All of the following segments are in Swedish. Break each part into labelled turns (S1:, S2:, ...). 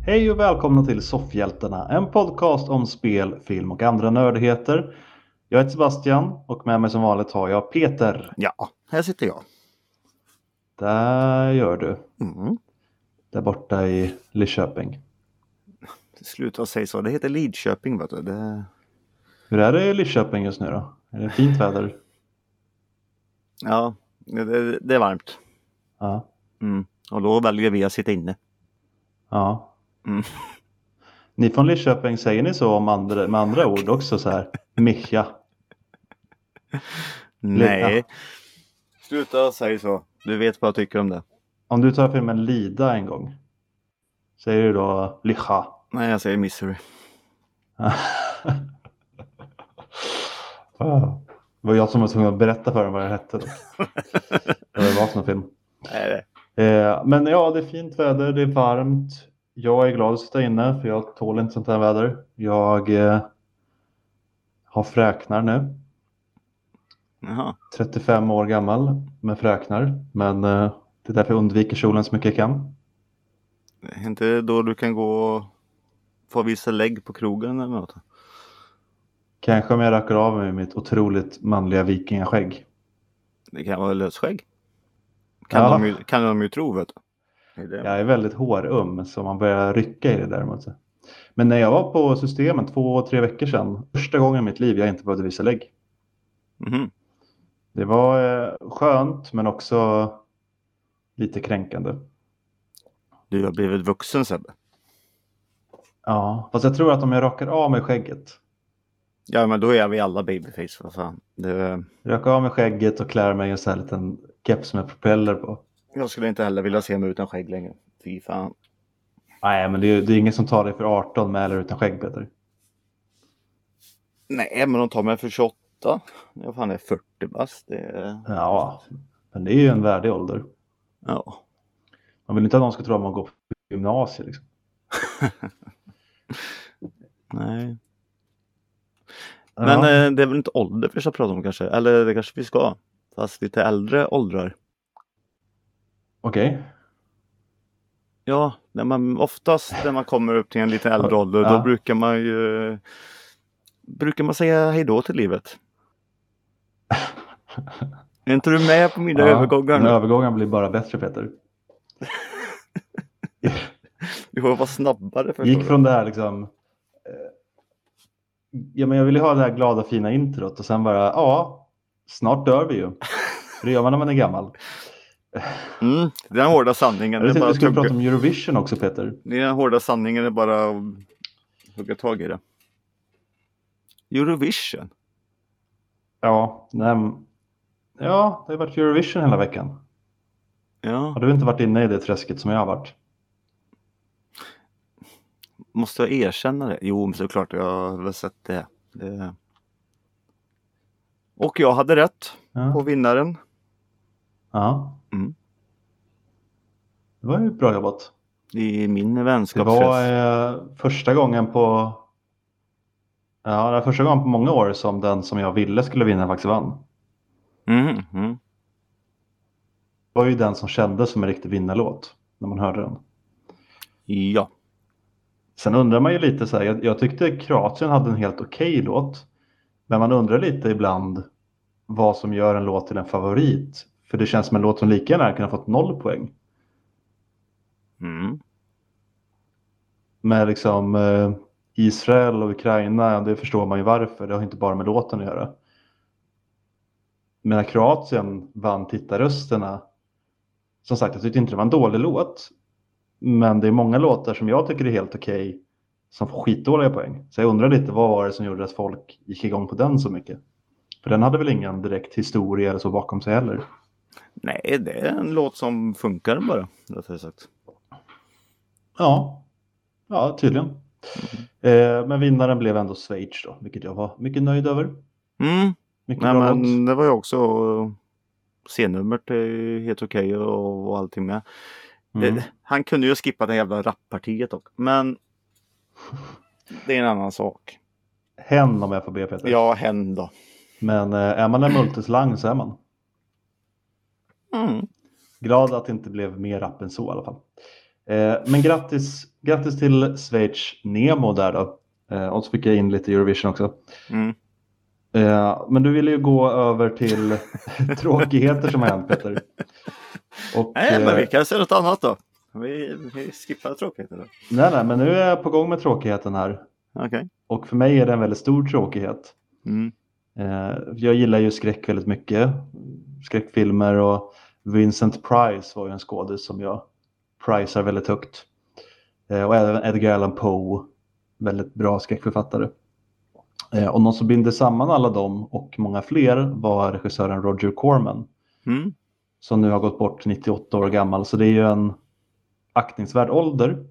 S1: Hej och välkomna till Soffhjältarna, en podcast om spel, film och andra nördigheter. Jag heter Sebastian och med mig som vanligt har jag Peter.
S2: Ja, här sitter jag.
S1: Där gör du.
S2: Mm.
S1: Där borta i Lidköping.
S2: Sluta säga så, det heter Lidköping vet du.
S1: Hur är det i Lidköping just nu då? Är det fint väder?
S2: Ja, det är varmt.
S1: Ja.
S2: Och då väljer vi att sitta inne.
S1: Ja.
S2: Mm.
S1: Ni från Lidköping, säger ni så med andra ord också så här? Micha.
S2: Nej,
S1: Ja.
S2: sluta säga så. Du vet vad jag tycker om det.
S1: Om du tar filmen Lida en gång, säger du då Licha?
S2: Nej, jag säger Misery.
S1: Det var jag som var tvungen att berätta för dem vad det hette då. Det var sån film.
S2: Nej,
S1: Men ja, det är fint väder, det är varmt. Jag är glad att sitta inne för jag tål inte sånt här väder. Jag har fräknar nu.
S2: Jaha.
S1: 35 år gammal med fräknar. Men det är därför jag undviker solen så mycket jag kan.
S2: Inte då du kan gå och få visa lägg på krogen eller något?
S1: Kanske om jag rackar av mig mitt otroligt manliga vikingaskägg.
S2: Det kan vara lösskägg.
S1: Ja.
S2: Kan de ju tro vet du.
S1: Jag är väldigt hårum så man börjar rycka i det däremot. Men när jag var på systemet 2-3 veckor sedan, första gången i mitt liv jag inte behövde visa lägg.
S2: Mhm.
S1: Det var skönt men också lite kränkande.
S2: Du har blivit vuxen Sebbe.
S1: Ja, fast jag tror att om jag rakar av mig skägget.
S2: Ja, men då är vi alla babyface, vad fan.
S1: Rakar av mig skägget och klär mig en sån här liten keps med propeller på.
S2: Jag skulle inte heller vilja se mig utan skägg längre. Fy fan.
S1: Nej, men det är ingen som tar dig för 18 med eller utan skägg, Peter.
S2: Nej, men de tar mig för 28. Jag fan är 40 bast.
S1: Ja, men det är ju en värdig ålder.
S2: Ja.
S1: Man vill inte att någon ska tro att man går på gymnasiet liksom.
S2: Nej.
S1: Ja.
S2: Men det är väl inte ålder vi ska prata om kanske. Eller det kanske vi ska. Fast lite äldre åldrar.
S1: Okej.
S2: Ja, oftast när man kommer upp till en lite äldre ålder.
S1: Ja.
S2: Då brukar man säga hej då till livet. Är inte du med på mina övergångar nu?
S1: Övergången blir bara bättre, Peter.
S2: Vi får vara snabbare.
S1: Gick från det här liksom... Ja, men jag ville ha det här glada fina introt och sen bara, ja, snart dör vi ju. För det gör man när man är gammal.
S2: Den hårda sanningen.
S1: Jag vet inte, vi skulle prata om Eurovision också, Peter.
S2: Den hårda sanningen är bara att hugga tag i det. Eurovision?
S1: Ja, det har varit Eurovision hela veckan.
S2: Ja.
S1: Har du inte varit inne i det träsket som jag har varit?
S2: Måste jag erkänna det? Jo, men såklart jag har väl sett det. Och jag hade rätt på vinnaren.
S1: Ja. Det var ju bra jobbat.
S2: I min vänskapsfest.
S1: Det var första gången på... Ja, det var första gången på många år som den som jag ville skulle vinna faktiskt vann. Det var ju den som kändes som en riktig vinnarlåt när man hörde den.
S2: Ja.
S1: Sen undrar man ju lite så här, jag tyckte Kroatien hade en helt okej låt. Men man undrar lite ibland vad som gör en låt till en favorit. För det känns som en låt som lika gärna kunde ha fått 0 poäng. Med liksom Israel och Ukraina, det förstår man ju varför. Det har inte bara med låten att göra. Men när Kroatien vann tittarrösterna, som sagt, jag tyckte inte det var en dålig låt. Men det är många låtar som jag tycker är helt okej som får skitdåliga poäng. Så jag undrar lite, vad var det som gjorde att folk gick igång på den så mycket? För den hade väl ingen direkt historia eller så bakom sig heller.
S2: Nej, det är en låt som funkar bara, rätt sagt.
S1: Ja, tydligen. Men vinnaren blev ändå Schweiz då, vilket jag var mycket nöjd över. Mycket bra låt.
S2: Det var ju också C-numret är helt okej och allting med. Han kunde ju skippa det jävla rappartiet dock. Men det är en annan sak.
S1: Hen om jag får be, Peter.
S2: Ja, hen då.
S1: Men är man en multislang så är man. Glad att det inte blev mer rap än så i alla fall. Men grattis till Schweiz Nemo där då. Och så fick jag in lite Eurovision också. Men du ville ju gå över till tråkigheter som har hänt, Peter. Och,
S2: nej, men vi kan se något annat då. Vi skippar tråkigheter då.
S1: Nej, men nu är jag på gång med tråkigheten här.
S2: Okay.
S1: Och för mig är det en väldigt stor tråkighet. Jag gillar ju skräck väldigt mycket. Skräckfilmer, och Vincent Price var ju en skådis som jag prisar väldigt högt. Och även Edgar Allan Poe, väldigt bra skräckförfattare. Och någon som binder samman alla dem och många fler var regissören Roger Corman. Som nu har gått bort 98 år gammal. Så det är ju en aktningsvärd ålder.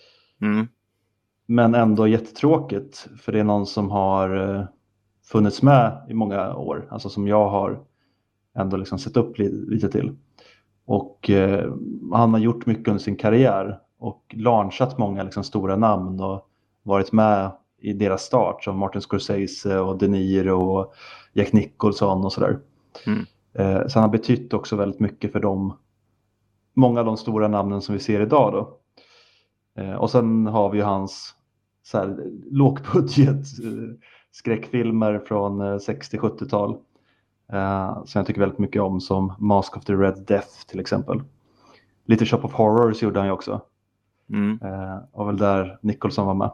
S1: Men ändå jättetråkigt. För det är någon som har funnits med i många år. Alltså som jag har ändå liksom sett upp lite till. Och han har gjort mycket under sin karriär. Och launchat många liksom stora namn. Och varit med i deras start. Som Martin Scorsese och De Niro och Jack Nicholson och sådär. Så han har betytt också väldigt mycket för många av de stora namnen som vi ser idag då. Och sen har vi ju hans så här, lågbudget skräckfilmer från 60-70-tal. Som jag tycker väldigt mycket om, som Mask of the Red Death till exempel. Little Shop of Horrors gjorde han ju också. Och väl där Nicholson var med.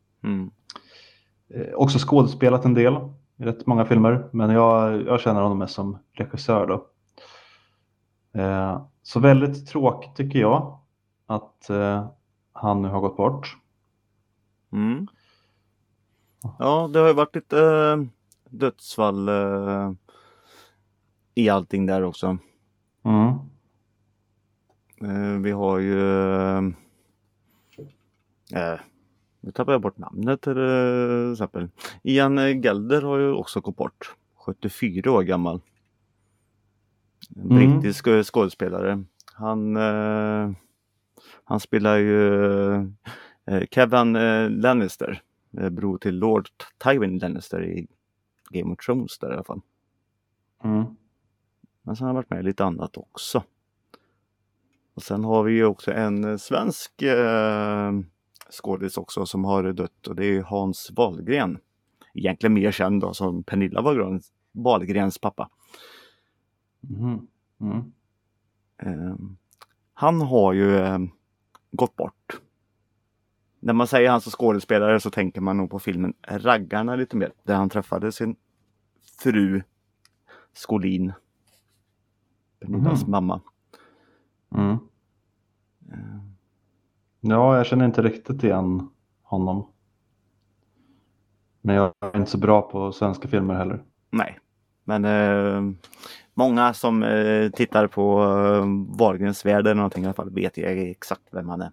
S1: Också skådespelat en del i rätt många filmer. Men jag känner honom mest som regissör då. Så väldigt tråkigt tycker jag att han nu har gått bort.
S2: Ja, det har ju varit lite dödsfall i allting där också. Vi har ju nu tappar jag bort namnet till exempel. Ian Gelder har ju också gått bort. 74 år gammal. En brittisk skådespelare. Han spelar ju Kevin Lannister. Bror till Lord Tywin Lannister i Game of Thrones där i alla fall. Men sen har han varit med i lite annat också. Och sen har vi ju också en svensk skådis också som har dött. Och det är Hans Wahlgren. Egentligen mer känd då som Pernilla Wahlgrens pappa. Han har ju gått bort. När man säger han som skådespelare så tänker man nog på filmen Raggarna lite mer. Där han träffade sin fru Skolin. Pernillas mamma.
S1: Ja, jag känner inte riktigt igen honom. Men jag är inte så bra på svenska filmer heller.
S2: Nej, men många som tittar på Wahlgrens värld eller någonting i alla fall vet jag exakt vem han är.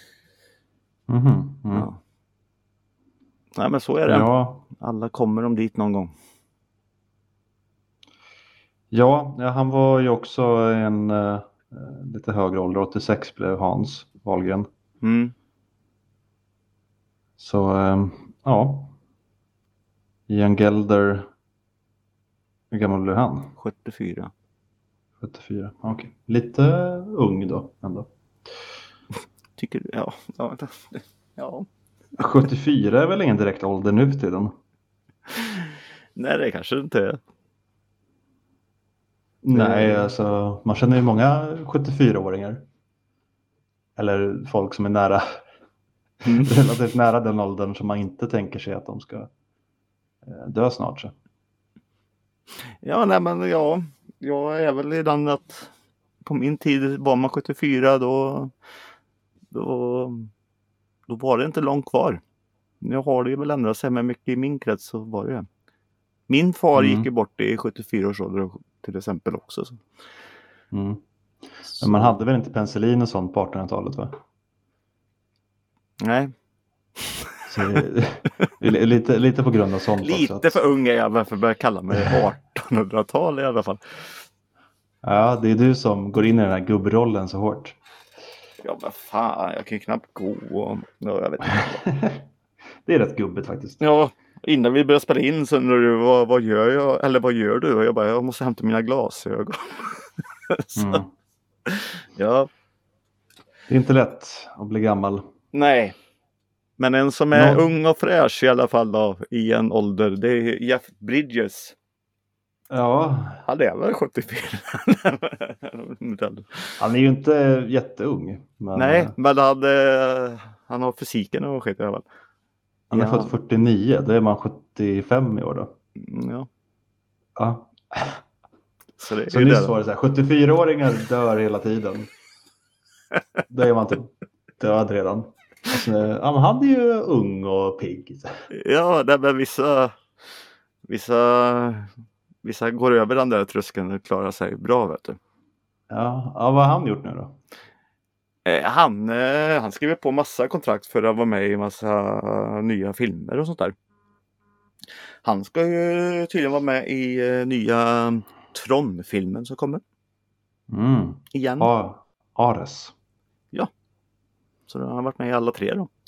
S2: Ja. Nej, men så är det.
S1: Ja.
S2: Alla kommer de dit någon gång.
S1: Ja, han var ju också en lite högre ålder. 86 blev Hans Wahlgren. Så ja. Ian Gelder. Hur gammal blev han?
S2: 74.
S1: 74, okej. Lite ung då ändå.
S2: Tycker du? Ja.
S1: 74 är väl ingen direkt ålder nu för tiden?
S2: Nej, det kanske inte är.
S1: Nej, alltså man känner ju många 74-åringar. Eller folk som är nära, relativt nära den åldern som man inte tänker sig att de ska dö snart. Så.
S2: Ja, nej men jag är väl i den att på min tid var man 74 då var det inte långt kvar. Nu har det väl ändrat sig, men mycket i min krets så var det. Min far gick ju bort i 74 års ålder till exempel också. Så.
S1: Men man hade väl inte penicillin och sånt på 1800-talet, va?
S2: Nej.
S1: Så, lite på grund av sånt.
S2: Lite
S1: också,
S2: för ung är jag varför börjar kalla mig 1800-tal i alla fall.
S1: Ja, det är du som går in i den här gubbrollen så hårt.
S2: Ja, vad fan, jag kan ju knappt gå och jag vet inte.
S1: Det är rätt gubbigt faktiskt.
S2: Ja, innan vi började spela in så undrar du vad gör jag? Eller vad gör du? Och jag bara, jag måste hämta mina glasögon. Så, ja.
S1: Det är inte lätt att bli gammal.
S2: Nej. Men en som är ung och fräsch i alla fall då, i en ålder, det är Jeff Bridges.
S1: Ja.
S2: Han är väl 74.
S1: Han är ju inte jätteung. Men...
S2: Nej, men han har fysiken och skit i alla fall.
S1: Han är född 49, då är man 75 i år då.
S2: Ja.
S1: Ja.
S2: Så
S1: nyss var det så här, 74-åringar dör hela tiden. Då är man typ död redan. Alltså, han är ju ung och pigg.
S2: Ja, det är vissa går över den där tröskeln och klarar sig bra, vet du.
S1: Ja, vad har han gjort nu då?
S2: Han skriver på massa kontrakt för att vara med i massa nya filmer och sånt där. Han ska ju tydligen vara med i nya Tron-filmen som kommer. Igen.
S1: Ares.
S2: Ja. Så han har varit med i alla 3 då.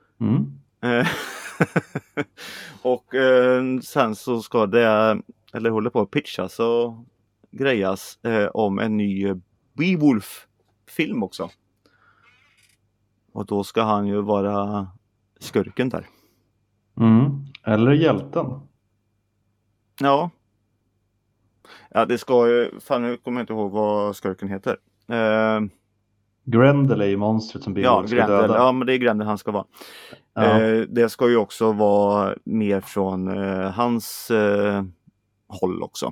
S2: Och sen så ska det, eller håller på att pitchas och grejas om en ny Beowulf-film också. Och då ska han ju vara skurken där.
S1: Eller hjälten.
S2: Ja. Ja, det ska ju, fan nu kommer jag inte ihåg vad skurken heter.
S1: Grendel är ju monstret som Beowulf ska döda.
S2: Ja, men det är Grendel han ska vara. Ja. Det ska ju också vara mer från hans håll också.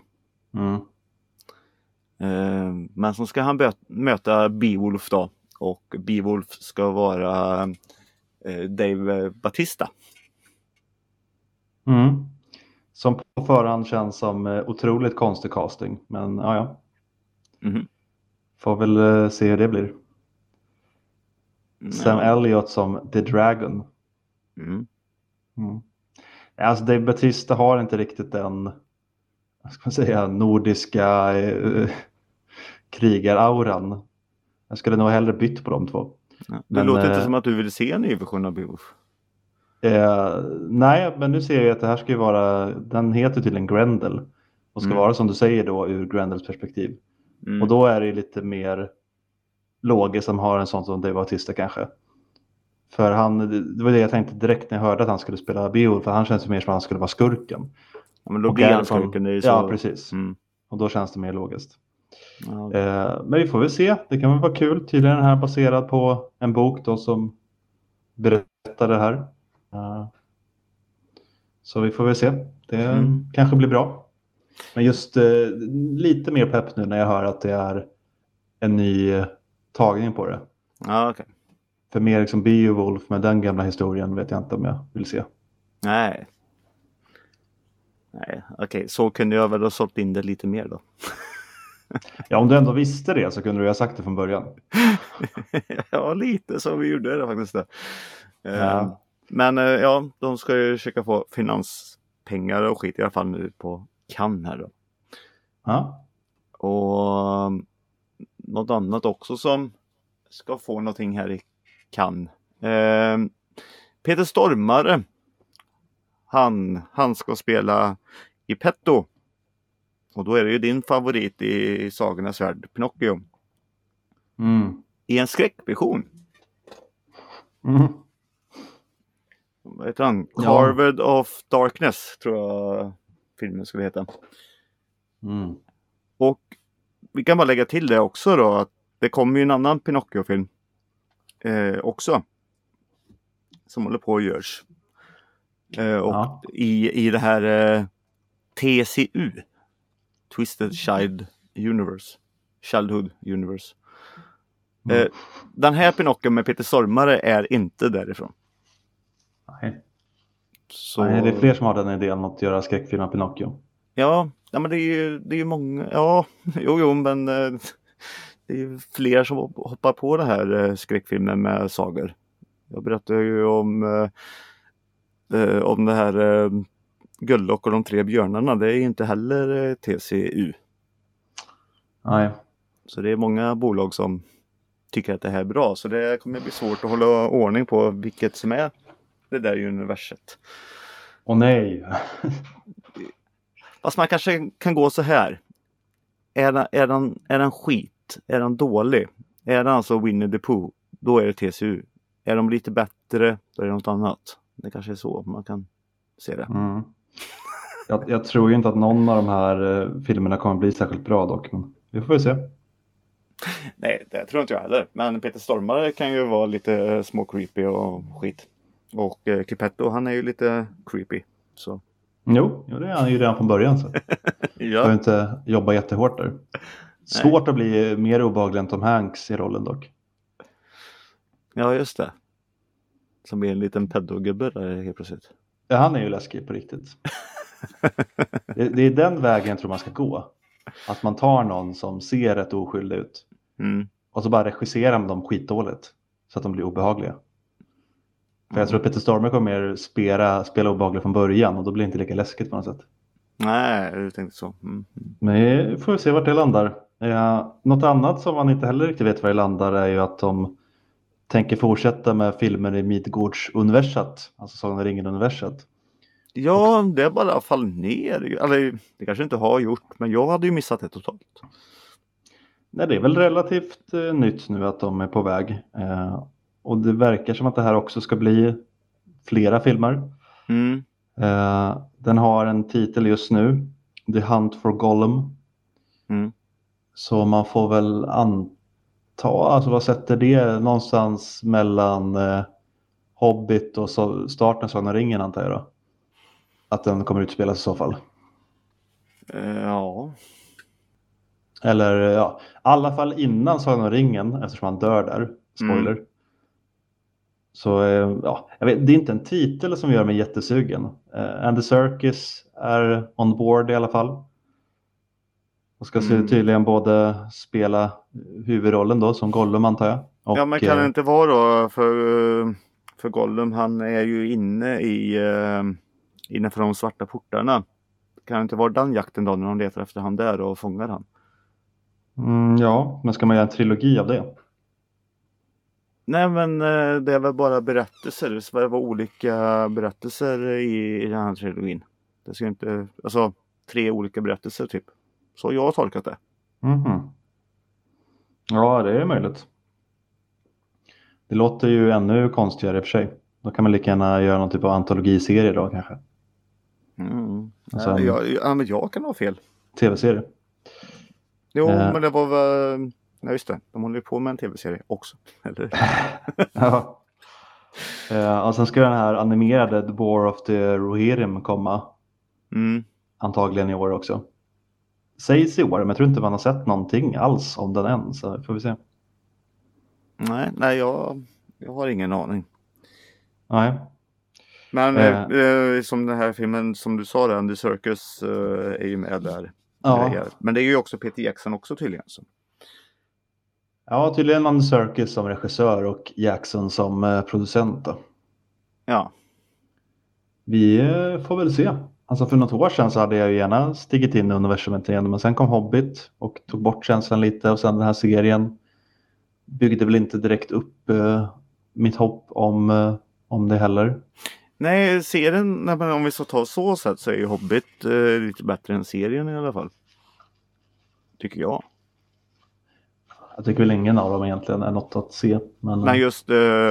S2: Men så ska han möta Beowulf då. Och Beowulf ska vara Dave Bautista.
S1: Som på förhand känns som otroligt konstig casting. Men ja. Får väl se hur det blir. Sam Elliott som The Dragon. Alltså Dave Bautista har inte riktigt den, vad ska man säga, nordiska krigarauran. Jag skulle nog hellre bytt på de två.
S2: Det låter inte som att du vill se en ny version av Beowulf.
S1: Nej, men nu ser jag att det här ska ju vara, den heter till en Grendel och ska vara som du säger då ur Grendels perspektiv. Och då är det lite mer logiskt som har en sån som Dave Bautista kanske. För det var det jag tänkte direkt när jag hörde att han skulle spela Beowulf, för han känns ju mer som att han skulle vara skurken.
S2: Ja, men då blir han skurken. Det är så...
S1: Ja, precis. Och då känns det mer logiskt. Men vi får väl se. Det kan väl vara kul. Tydligen är den här baserad på en bok då som berättar det här. Så vi får väl se. Det kanske blir bra. Men just lite mer pepp nu när jag hör att det är en ny tagning på det.
S2: Ja, okej.
S1: För mer liksom Beowulf med den gamla historien vet jag inte om jag vill se.
S2: Nej, okej. Så kunde jag väl ha sålt in det lite mer då.
S1: Ja, om du ändå visste det så kunde du ha sagt det från början.
S2: Ja, lite så vi gjorde det faktiskt.
S1: Ja.
S2: Men de ska ju försöka få finanspengar och skit i alla fall nu på Cannes här då.
S1: Ja.
S2: Och något annat också som ska få någonting här i Cannes. Peter Stormare. Han ska spela i Petto. Och då är det ju din favorit i Sagornas värld, Pinocchio. I en skräckvision. Vad heter han? Carved of Darkness tror jag filmen skulle heta. Och vi kan bara lägga till det också då, att det kommer ju en annan Pinocchio-film också. Som håller på att görs. Och i det här TCU. Twisted Childhood Universe. Den här Pinocchio med Peter Stormare är inte därifrån.
S1: Nej.
S2: Så...
S1: Nej, det är fler som har den idén att göra skräckfilm av Pinocchio.
S2: Ja, men det är ju många. Ja, men det är ju fler som hoppar på det här skräckfilmen med sagor. Jag berättade ju om det här Gullock och de 3 björnarna. Det är inte heller TCU.
S1: Nej.
S2: Så det är många bolag som tycker att det här är bra. Så det kommer bli svårt att hålla ordning på vilket som är det där universet.
S1: Åh nej.
S2: Fast man kanske kan gå så här. Är den skit? Är den dålig? Är den alltså Winnie the Pooh? då är det TCU. Är de lite bättre, då är det något annat. Det kanske är så man kan se det.
S1: Mm. Jag tror ju inte att någon av de här filmerna kommer bli särskilt bra dock, men vi får väl se.
S2: Nej, det tror inte jag heller. Men Peter Stormare kan ju vara lite små creepy och skit. Och Geppetto, han är ju lite creepy. Så.
S1: Jo, det är han ju redan från början. Så.
S2: Ja.
S1: Behöver inte jobba jättehårt där. Svårt att bli mer obehaglig än Tom Hanks i rollen dock.
S2: Ja, just det. Som är en liten pedogubbe där helt plötsligt.
S1: Ja, han är ju läskig på riktigt. Det är den vägen jag tror man ska gå. Att man tar någon som ser rätt oskyldig ut.
S2: Mm.
S1: Och så bara regisserar man dem skitdåligt. Så att de blir obehagliga. För jag tror att Peter Stormare kommer mer spela obehaglig från början. Och då blir det inte lika läskigt på något sätt.
S2: Nej, du tänkte så. Mm.
S1: Men vi får se vart det landar. Något annat som man inte heller riktigt vet var det landar är ju att de tänker fortsätta med filmer i Midgårds-universat. Alltså Sagan om ringen-universat.
S2: Ja, det är bara fall ner. Eller det kanske inte har gjort. Men jag hade ju missat det totalt.
S1: Nej, det är väl relativt nytt nu att de är på väg. Och det verkar som att det här också ska bli flera filmer.
S2: Mm.
S1: Den har en titel just nu. The Hunt for Gollum.
S2: Mm.
S1: Så man får väl anta, alltså vad sätter det någonstans mellan Hobbit och starten av Sagan om ringen antar jag då? Att den kommer utspelas i så fall.
S2: Ja.
S1: Eller ja, i alla fall innan Sagan om ringen eftersom han dör där. Spoiler.
S2: Mm.
S1: Så ja, jag vet, det är inte en titel som gör mig jättesugen. Andy Serkis är on board i alla fall. Och ska tydligen både spela huvudrollen då som Gollum antar jag. Och,
S2: ja, men kan det inte vara då för Gollum, han är ju inne innanför de svarta portarna. Kan det inte vara den jakten då när de letar efter han där och fångar han?
S1: Ja, men ska man göra en trilogi av det?
S2: Nej, men det är väl bara berättelser. Det ska vara olika berättelser i den här trilogin. Det ska inte, alltså 3 olika berättelser typ. Så jag har tolkat det.
S1: Mm-hmm. Ja, det är möjligt. Det låter ju ännu konstigare i och för sig. Då kan man lika gärna göra någon typ av antologiserie då kanske. Alltså
S2: men jag kan ha fel.
S1: Tv-serie.
S2: Jo, men det var väl... Nej, just det. De håller ju på med en tv-serie också. Eller?
S1: Ja. Och sen ska den här animerade The War of the Rohirrim komma. Antagligen i år också. Sägs i år, men jag tror inte man har sett någonting alls om den än. Så får vi se.
S2: Nej, jag har ingen aning.
S1: Nej.
S2: Men som den här filmen som du sa, Andy Serkis är ju med där.
S1: Ja.
S2: Men det är ju också Peter Jackson också tydligen. Så.
S1: Ja, tydligen Andy Serkis som regissör och Jackson som producent då.
S2: Ja.
S1: Vi får väl se. Alltså för något år sedan så hade jag ju gärna stigit in i universumet igen. Men sen kom Hobbit och tog bort känslan lite. Och sen den här serien byggde väl inte direkt upp mitt hopp om det heller.
S2: Nej, serien, om vi ska ta så sätt så är ju Hobbit lite bättre än serien i alla fall. Tycker jag.
S1: Jag tycker väl ingen av dem egentligen är något att se.
S2: Men just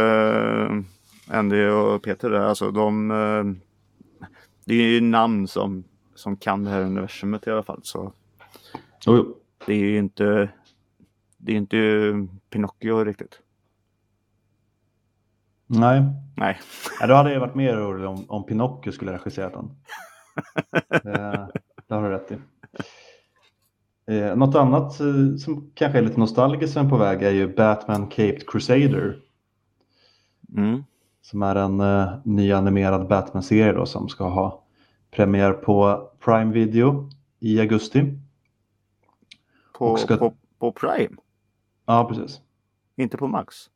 S2: Andy och Peter där, alltså det är ju namn som kan det här universumet i alla fall. Så
S1: jo.
S2: Det är ju inte Pinocchio riktigt.
S1: Nej.
S2: Ja,
S1: då hade jag varit mer orolig om Pinocchio skulle regisserat den. Det har du rätt i. Något annat som kanske är lite nostalgiskt på väg är ju Batman Caped Crusader. Som är en ny animerad Batman-serie då, som ska ha premiär på Prime Video i augusti.
S2: På Prime?
S1: Ja, precis.
S2: Inte på Max?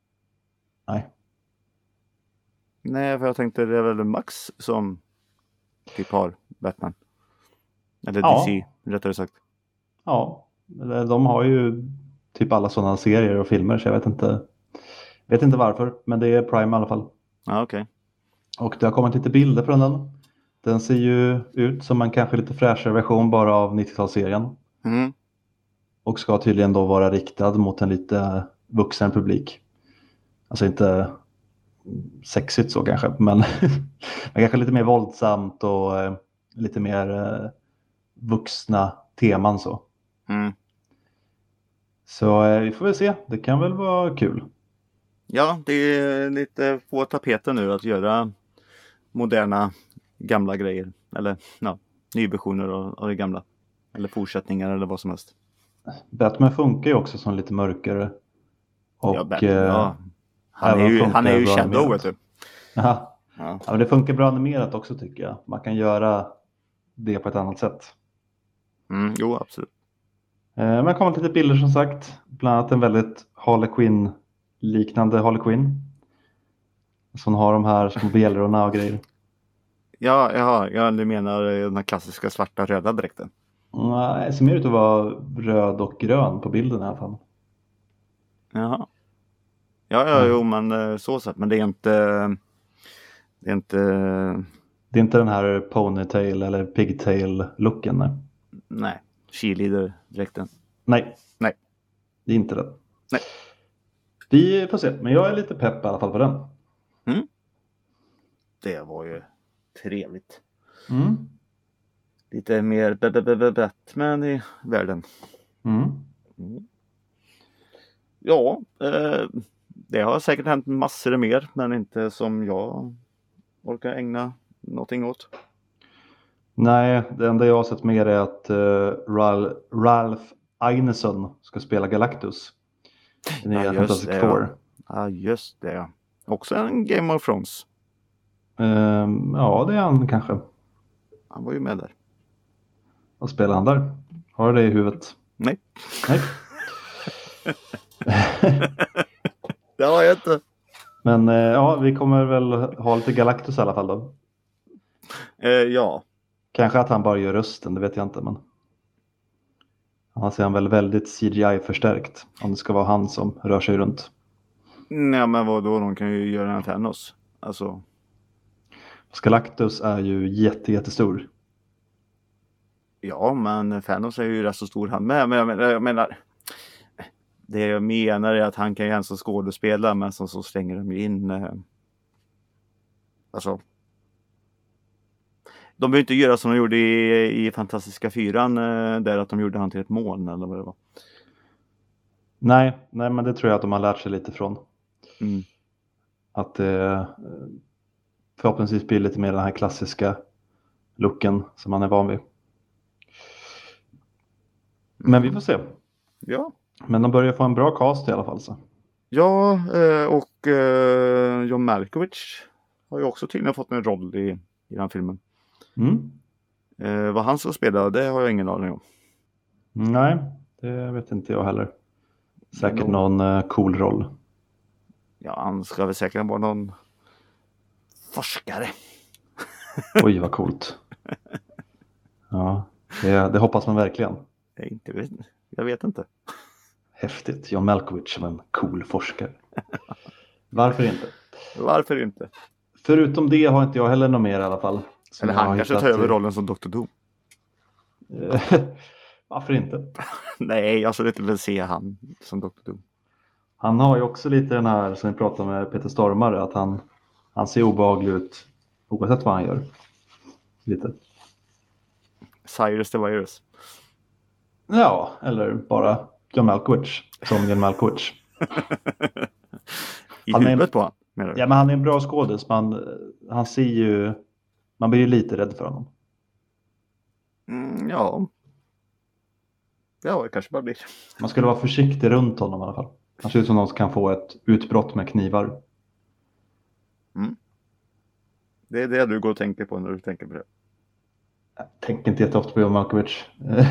S2: Nej, för jag tänkte det är väl Max som typ har Batman. Eller DC, rättare sagt.
S1: Ja, de har ju typ alla sådana serier och filmer så jag vet inte varför. Men det är Prime i alla fall.
S2: Ja, okej.
S1: Och det har kommit lite bilder från den. Den ser ju ut som en kanske lite fräschare version bara av 90-talsserien. Och ska tydligen då vara riktad mot en lite vuxen publik. Alltså inte sexigt så kanske, men kanske lite mer våldsamt och lite mer vuxna teman så.
S2: Mm.
S1: Så vi får väl se, det kan väl vara kul.
S2: Ja, det är lite på tapeten nu att göra moderna gamla grejer. Eller nyversioner av det gamla. Eller fortsättningar eller vad som helst.
S1: Batman funkar ju också som lite mörkare. Och
S2: Ja, Batman, ja. Han
S1: även
S2: är ju
S1: bra
S2: Shadow,
S1: animerat.
S2: vet du.
S1: Ja.
S2: Ja.
S1: Ja, men det funkar bra animerat också tycker jag. Man kan göra det på ett annat sätt.
S2: Mm, jo, absolut.
S1: Men det kommer lite bilder som sagt. Bland annat en väldigt Harley Quinn-liknande Harley Quinn. Som har de här små bjällrorna och grejer.
S2: Ja, du menar den här klassiska svarta röda dräkten.
S1: Nej, det ser mer ut att vara röd och grön på bilden i alla fall.
S2: Jaha. Jo, men så sett. Men det är inte... Det är inte...
S1: Det är inte den här ponytail eller pigtail-looken. Nej.
S2: Nej, cheerleader-dräkten.
S1: Nej,
S2: Nej.
S1: det är inte det.
S2: Nej.
S1: Vi får se, men jag är lite pepp i alla fall på den.
S2: Mm. Det var ju trevligt.
S1: Mm.
S2: Lite mer Batman i världen.
S1: Mm.
S2: Mm. Ja, det har säkert hänt massor mer, men inte som jag orkar ägna någonting åt.
S1: Nej, det enda jag har sett mer är att Ralph Ineson ska spela Galactus. I nya Fantastic Four.
S2: Ja, just det. Också en Game of Thrones.
S1: Ja, det är han kanske.
S2: Han var ju med där.
S1: Vad spelar han där? Har du det i huvudet?
S2: Nej.
S1: Nej.
S2: Det har jag inte.
S1: Men ja, vi kommer väl ha lite Galactus i alla fall då.
S2: Ja.
S1: Kanske att han bara gör rösten, det vet jag inte. Men han ser han väl väldigt CGI-förstärkt. Om det ska vara han som rör sig runt.
S2: Nej, men vadå? De kan ju göra en Thanos. Alltså.
S1: Galactus är ju jättestor.
S2: Ja, men Thanos är ju rätt så stor han med. Men jag menar... Det jag menar är att han kan ju ens skådespela, men så slänger de ju in... Alltså... De vill inte göra som de gjorde i Fantastiska 4, där att de gjorde han till ett moln eller vad det var.
S1: Nej, men det tror jag att de har lärt sig lite från.
S2: Mm.
S1: Att det förhoppningsvis blir lite mer den här klassiska looken som man är van vid. Men vi får se.
S2: Ja.
S1: Men de börjar få en bra cast i alla fall. Så.
S2: Ja, och John Malkovich har ju också tydligen fått en roll i den filmen.
S1: Mm.
S2: Vad han ska spela, det har jag ingen aning om.
S1: Nej, det vet inte jag heller. Säkert någon cool roll.
S2: Ja, han ska väl säkert vara någon forskare.
S1: Oj, vad coolt. Ja, det hoppas man verkligen.
S2: Jag vet inte.
S1: Häftigt. John Malkovich som en cool forskare. Varför inte?
S2: Varför inte?
S1: Förutom det har inte jag heller något mer i alla fall.
S2: Eller han kanske tar över rollen som Dr. Doom.
S1: Varför inte?
S2: Nej, jag skulle inte vilja se han som Dr. Doom.
S1: Han har ju också lite den här som vi pratade med Peter Stormare, att han ser obehaglig ut oavsett vad han gör. Lite.
S2: Cyrus the Virus.
S1: Ja, eller bara John Malkovich som John Malkovich.
S2: I huvudet på han, menar du?
S1: Ja, men han är en bra skådis. Han ser ju... Man blir ju lite rädd för honom.
S2: Ja. Ja, det kanske bara blir.
S1: Man skulle vara försiktig runt honom i alla fall. Han ser ut som någon som kan få ett utbrott med knivar.
S2: Mm. Det är det du går och tänker på när du tänker på det.
S1: Jag tänker inte jätteofta på John Malkovich.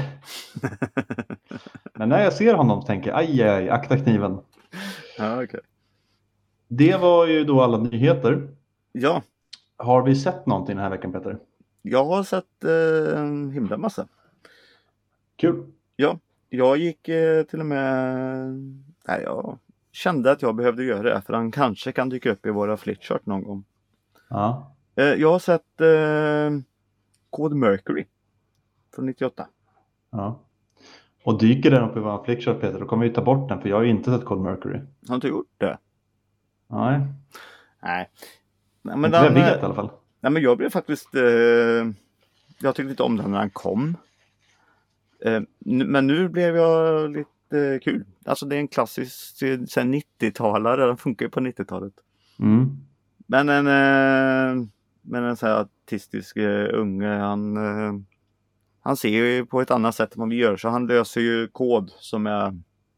S1: Men när jag ser honom tänker jag, aj, akta kniven.
S2: Ja, okej.
S1: Det var ju då alla nyheter.
S2: Ja.
S1: Har vi sett någonting den här veckan, Peter?
S2: Jag har sett en himla massa.
S1: Kul.
S2: Ja, jag gick till och med... Nej, jag kände att jag behövde göra det, för han kanske kan dyka upp i våra flipchart någon gång.
S1: Ja.
S2: Jag har sett Code Mercury från 98.
S1: Ja. Och dyker den upp i vår flickchart, Peter, då kommer vi ta bort den, för jag har ju inte sett Code Mercury.
S2: Har du inte gjort det?
S1: Nej,
S2: Nej. Men
S1: inte jag vet i alla fall.
S2: Nej, men jag blev faktiskt... jag tyckte inte om den när den kom. Men nu blev jag lite kul. Alltså det är en klassisk 90-talare. Den funkar ju på 90-talet.
S1: Mm.
S2: Men en så här autistisk unge, han ser ju på ett annat sätt än vad vi gör. Så han löser ju kod som är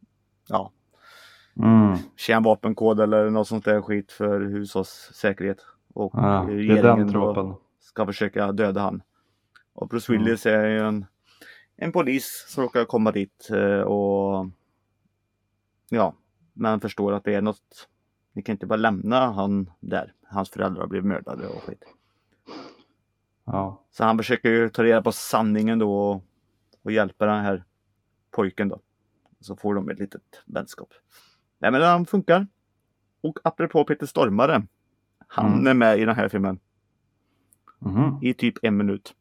S2: kärnvapenkod eller något sånt där skit för hushållssäkerhet. Och
S1: Ja, det är den
S2: regeringen
S1: tropen.
S2: då ska försöka döda han. Och Bruce Willis är ju en polis som råkar komma dit och men förstår att det är något. Ni kan inte bara lämna han där. Hans föräldrar blev mördade och skit.
S1: Ja.
S2: Så han försöker ju ta reda på sanningen då och hjälpa den här pojken då. Så får de ett litet vänskap. Nej, men han funkar. Och apropå Peter Stormare. Han är med i den här filmen. I typ 1 minut.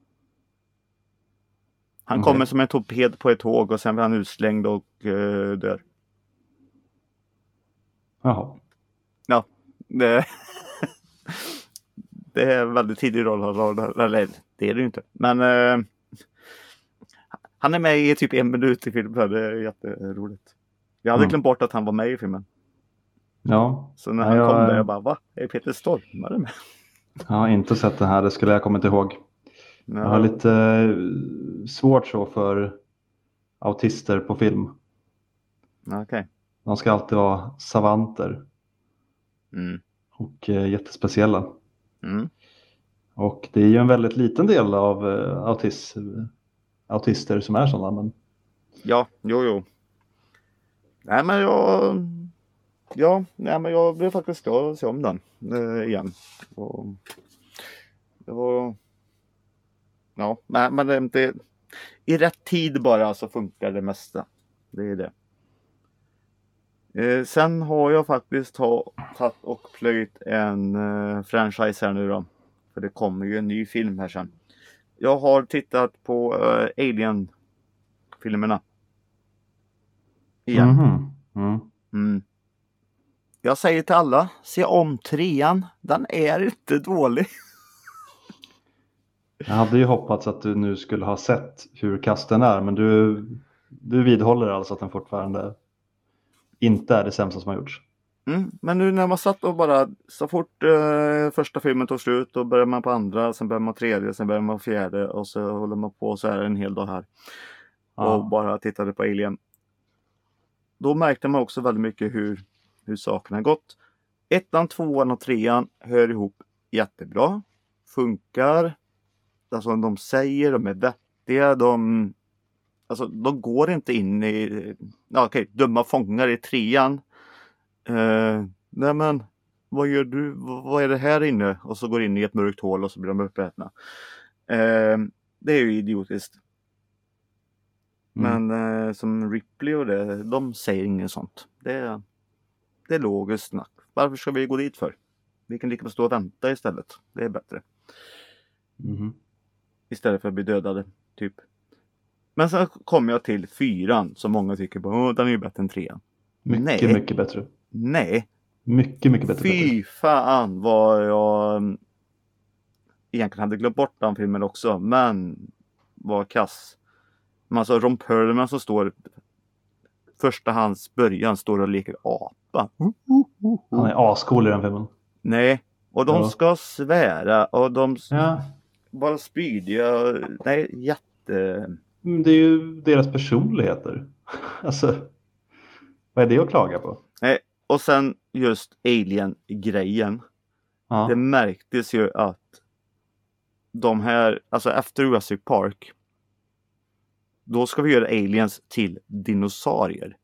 S2: Han kommer som en torped på ett tåg och sen blir han utslängd och dör.
S1: Jaha.
S2: Ja. Det är en väldigt tidig roll. Eller det är det ju inte. Men han är med i typ 1 minut i filmen. Det är jätteroligt. Jag hade glömt bort att han var med i filmen.
S1: Ja.
S2: Så när han kom där, jag bara, va? Är Peter Stormare med?
S1: Jag har inte sett den här, det skulle jag komma inte ihåg.
S2: No.
S1: Jag har lite svårt så för autister på film.
S2: Okay.
S1: De ska alltid vara savanter. Och jättespeciella. Och det är ju en väldigt liten del av autister som är sådana. Men...
S2: Ja, jo. Nej, men jag blev faktiskt glad att se om den igen. Och det var... Ja, men det, i rätt tid bara så funkar det mesta. Det är det. Sen har jag faktiskt tagit och plöjt en franchise här nu då. För det kommer ju en ny film här sen. Jag har tittat på Alien-filmerna. Igen. Jag säger till alla, se om 3:an. Den är inte dålig.
S1: Jag hade ju hoppats att du nu skulle ha sett hur kasten är. Men du vidhåller alltså att den fortfarande inte är det sämsta som har gjorts.
S2: Men nu när man satt och bara så fort första filmen tog slut, då börjar man på andra, sen börjar man tredje, sen börjar man fjärde och så håller man på så här en hel dag här. Och bara tittade på Alien. Då märkte man också väldigt mycket hur sakerna har gått. 1:an, 2:an och 3:an hör ihop jättebra. Funkar. Alltså de säger, de är vettiga, de går inte in i dumma fångar i 3:an. Nej men, vad gör du? Vad är det här inne? Och så går in i ett mörkt hål och så blir de uppätna. Det är ju idiotiskt. Men som Ripley och det, de säger inget sånt. Det är logiskt snack. Varför ska vi gå dit för? Vi kan lika bra stå och vänta istället. Det är bättre. Istället för att bli dödade, typ. Men sen kommer jag till 4:an som många tycker på, den är ju bättre än 3:an.
S1: Mycket bättre.
S2: Nej.
S1: Mycket bättre.
S2: Fy fan vad jag egentligen hade glömt bort den filmen också. Men vad kass. Men alltså Ron Perlman som står första hans början står och leker apa.
S1: Han är ascool i den filmen.
S2: Nej. Och de ska svära och de bara spydiga. Nej,
S1: Det är ju deras personligheter. Alltså, vad är det att klaga på?
S2: Nej, och sen just Alien-grejen. Det märktes ju att de här, alltså efter Jurassic Park, då ska vi göra aliens till dinosaurier.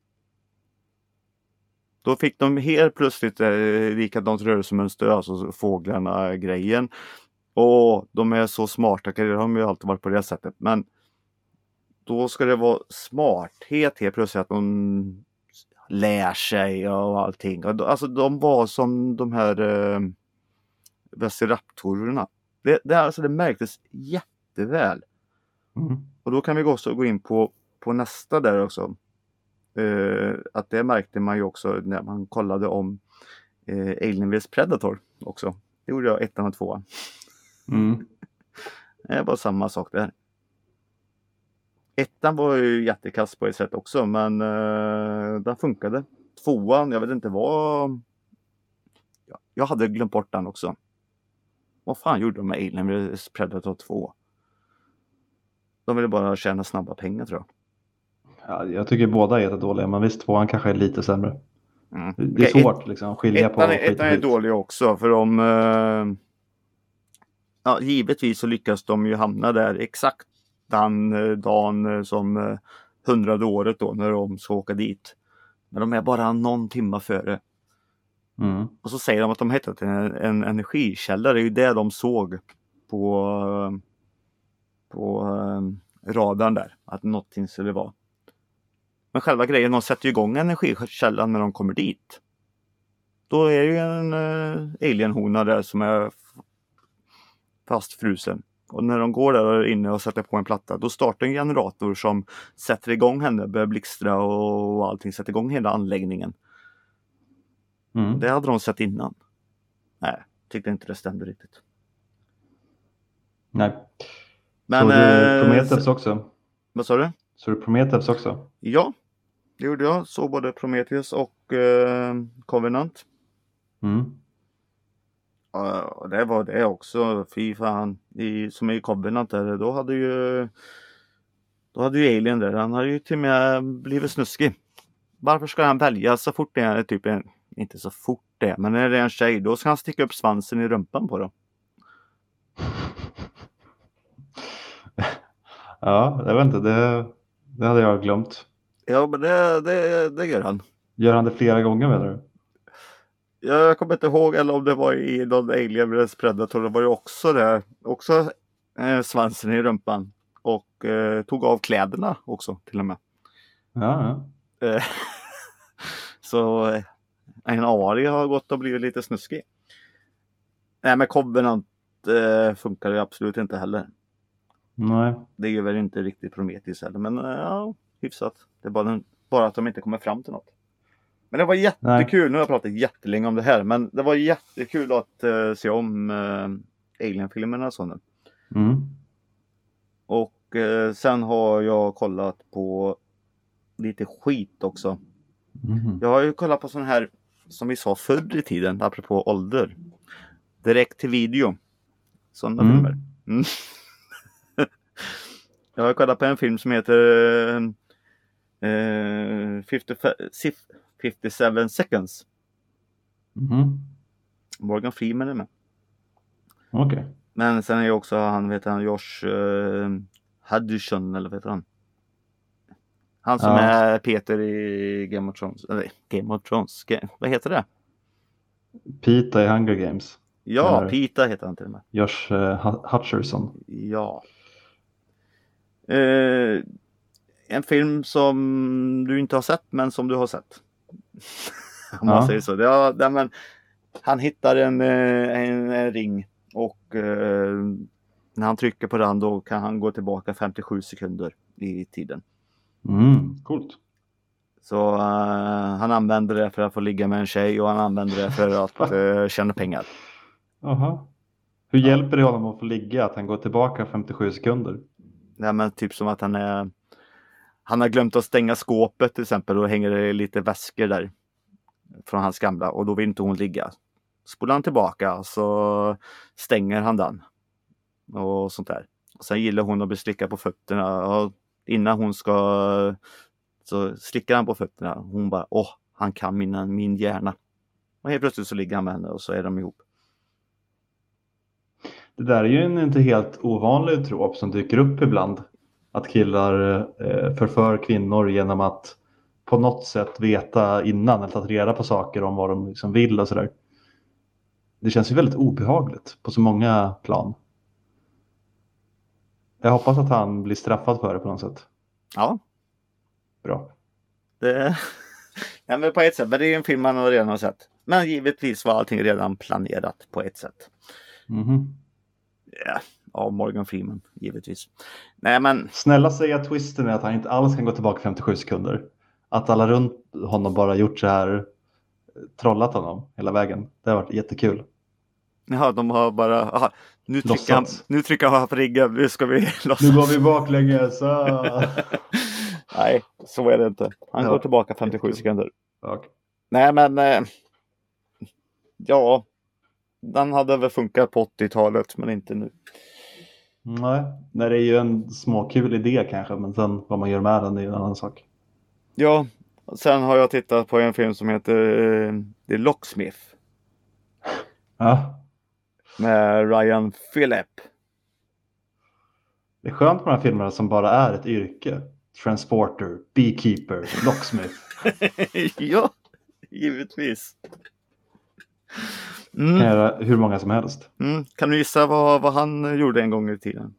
S2: Då fick de helt plötsligt likadant rörelsemönster, alltså fåglarna-grejen. Och de är så smarta, det har de ju alltid varit på det sättet. Men då ska det vara smarthet helt plötsligt, att de lär sig och allting. Alltså de var som de här Velociraptorerna. Det märktes jätteväl. Och då kan vi också gå in på nästa där också. Att det märkte man ju också när man kollade om Alien vs Predator också. Det gjorde jag 1 och 2.
S1: Mm.
S2: Det var samma sak där. 1 var ju jättekass på ett sätt också, men den funkade. 2, jag vet inte vad... Jag hade glömt bort den också. Vad fan gjorde de med Alien vs Predator 2? De ville bara tjäna snabba pengar, tror jag.
S1: Ja, jag tycker båda är jättedåliga, men visst, 2 kanske är lite sämre.
S2: Mm.
S1: Det är svårt liksom, att skilja på skit och
S2: Ettan är
S1: skit.
S2: dålig också, för de... ja, givetvis så lyckas de ju hamna där exakt den dagen som 100:e året då, när de ska åka dit. Men de är bara någon timme före.
S1: Mm.
S2: Och så säger de att de hittat en energikälla. Det är ju det de såg på radarn där. Att någonting skulle vara. Men själva grejen, de sätter ju igång energikällan när de kommer dit. Då är det ju en alienhona där som är fastfrusen. Och när de går där inne och sätter på en platta, då startar en generator som sätter igång henne, börjar blixtra och allting, sätter igång hela anläggningen.
S1: Mm.
S2: Det hade de sett innan. Nej, tyckte inte det stämde riktigt.
S1: Nej.
S2: Men,
S1: så du Prometheus också?
S2: Vad sa du?
S1: Så du Prometheus också?
S2: Ja, det gjorde jag. Så både Prometheus och Covenant.
S1: Mm.
S2: Och det var det också. Fy fan. Som i Covenant där, då hade ju Alien där. Han hade ju till och med blivit snuskig. Varför ska han välja så fort det är typ inte så fort det, men när det är en tjej, då ska han sticka upp svansen i rumpan på dem.
S1: Ja, jag vet inte, det hade jag glömt.
S2: Ja, men det gör han.
S1: Gör han det flera gånger, menar du?
S2: Jag kommer inte ihåg, eller om det var i någon Alien vs Predator, det var ju också det. Också svansen i rumpan. Och tog av kläderna också, till och med.
S1: Ja.
S2: Så en Ari har gått och blivit lite snuskig. Nej, men Covenant funkar ju absolut inte heller.
S1: Nej.
S2: Det är ju väl inte riktigt Prometheus heller, men ja, hyfsat. Det är bara att de inte kommer fram till något. Men det var jättekul, nu har jag pratat jättelänge om det här, men det var jättekul att se om Alien-filmerna och sådana.
S1: Mm.
S2: Och sen har jag kollat på lite skit också.
S1: Mm.
S2: Jag har ju kollat på sån här, som vi sa förr i tiden, apropå ålder. Direkt till video. Sådana filmer. Mm. Jag har kollat på en film som heter 57 seconds.
S1: Mm.
S2: Morgan Freeman är med.
S1: Okej. Okay.
S2: Men sen är ju också han Josh Hutcherson, eller vad heter han? Han som är Peter i Game of Thrones. Eller Game of Thrones. Vad heter det?
S1: Peter i Hunger Games.
S2: Ja,
S1: eller
S2: Peter heter han till och med.
S1: Josh Hutcherson.
S2: Ja. En film som du inte har sett, men som du har sett. Om man säger så. Ja, men han hittar en ring och när han trycker på den, då kan han gå tillbaka 57 sekunder i tiden.
S1: Coolt.
S2: Så han använder det för att få ligga med en tjej, och han använder det för att tjäna pengar.
S1: Aha. Hur hjälper det honom att få ligga, att han går tillbaka 57 sekunder?
S2: Nej, men typ som att han har glömt att stänga skåpet till exempel, och hänger det lite väskor där från hans gamla, och då vill inte hon ligga. Spolar han tillbaka, så stänger han den och sånt där. Och sen gillar hon att bli slickad på fötterna, och innan hon ska, så slickar han på fötterna. Hon bara, han kan min hjärna. Och helt plötsligt så ligger han med henne, och så är de ihop.
S1: Det där är ju en inte helt ovanlig trop som dyker upp ibland. Att killar förför kvinnor genom att på något sätt veta innan, eller ta reda på saker om vad de liksom vill och sådär. Det känns ju väldigt obehagligt på så många plan. Jag hoppas att han blir straffad för det på något sätt.
S2: Ja.
S1: Bra.
S2: Ja, men på ett sätt, men det är en film man redan har sett. Men givetvis var allting redan planerat på ett sätt. Ja, av Morgan Freeman, givetvis. Nej, men...
S1: Snälla säga twisten är att han inte alls kan gå tillbaka 57 sekunder. Att alla runt honom bara gjort så här trollat honom hela vägen. Det har varit jättekul.
S2: Ja, de har bara... Aha, nu trycker han på riggen. Nu ska vi låtsas.
S1: Nu går vi baklänges.
S2: Nej, så är det inte. Han går tillbaka 57
S1: jättekul.
S2: sekunder.
S1: Okay.
S2: Nej, men... ja, den hade väl funkat på 80-talet, men inte nu.
S1: Nej, det är ju en småkul idé kanske, men sen vad man gör med den är en annan sak.
S2: Ja, sen har jag tittat på en film som heter The Locksmith.
S1: Ja.
S2: Med Ryan Phillip.
S1: Det är skönt med de här filmerna som bara är ett yrke. Transporter, beekeeper, locksmith.
S2: Ja, givetvis.
S1: Kan göra hur många som helst.
S2: Kan du gissa vad han gjorde en gång i tiden?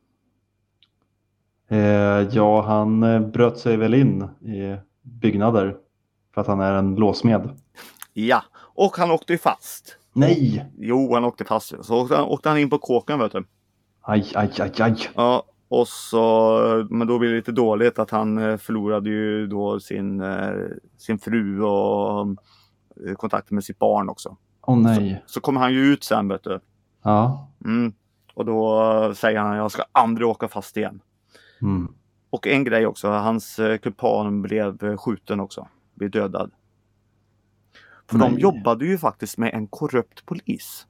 S1: Ja, han bröt sig väl in i byggnader för att han är en låsmed.
S2: Ja, och han åkte ju fast.
S1: Nej!
S2: Jo, han åkte fast. Så åkte han in på kåken, vet du.
S1: Aj.
S2: Ja, och så, men då blev det lite dåligt att han förlorade ju då sin fru och kontakten med sitt barn också.
S1: Åh nej.
S2: Så kommer han ju ut sen, vet du.
S1: Ja.
S2: Och då säger han, jag ska aldrig åka fast igen. Och en grej också, hans kupan blev skjuten också. Blev dödad. För de jobbade ju faktiskt med en korrupt polis.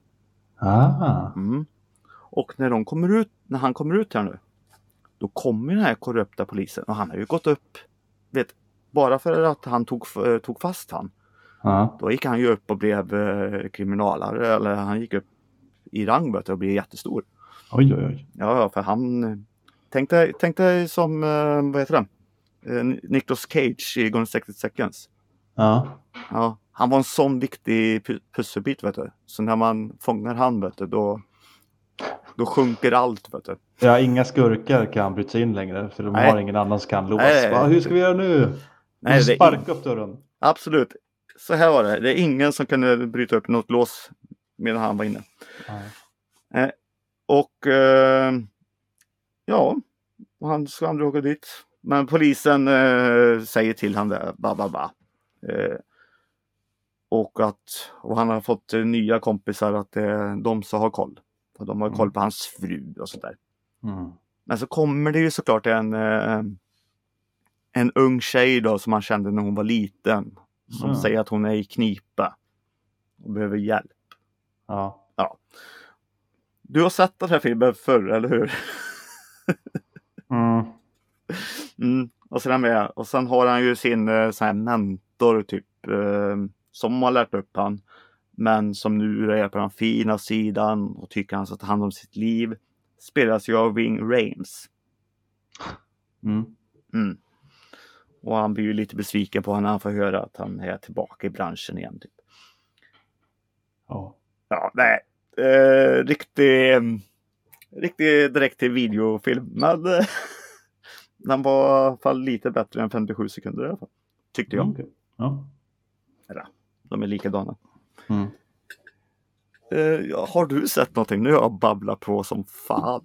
S2: Och när han kommer ut här nu, då kommer den här korrupta polisen. Och han har ju gått upp, bara för att han tog fast han. Då gick han ju upp och blev kriminalare. Eller han gick upp i rang och blev jättestor.
S1: Oj.
S2: Ja, för han... Tänk dig som, vad heter det? Nicolas Cage i Gone 60 Seconds.
S1: Ja.
S2: Ja, han var en sån viktig pusselbit, vet du. Så när man fångar han, vet du, då sjunker allt, vet du.
S1: Ja, inga skurkar kan bryta sig in längre. För de har ingen annan som kan låsa. Hur ska vi göra nu?
S2: Nej,
S1: sparka upp dörren.
S2: Absolut. Så här var det. Det är ingen som kunde bryta upp något lås medan han var inne. Och ja, han ska aldrig åka dit. Men polisen säger till han det. Och han har fått nya kompisar att de som har koll. Och de har koll på hans fru och sådär. Men så kommer det ju såklart en ung tjej då som han kände när hon var liten. Som säger att hon är i knipa. Och behöver hjälp.
S1: Ja.
S2: Du har sett den här filmen förr, eller hur? Och sen har han ju sin sån här mentor typ. Som har lärt upp han. Men som nu är på den fina sidan. Och tycker han ska ta hand om sitt liv. Spelas ju av Ving Rhames. Och han blir ju lite besviken på när han får höra att han är tillbaka i branschen igen typ.
S1: Ja,
S2: nej. Riktigt direkt till videofilm. Men den var i alla fall lite bättre än 57 sekunder i alla fall. Tyckte jag.
S1: Okay. Ja.
S2: Ja, de är likadana. Har du sett någonting? Nu har jag babblat på som fan.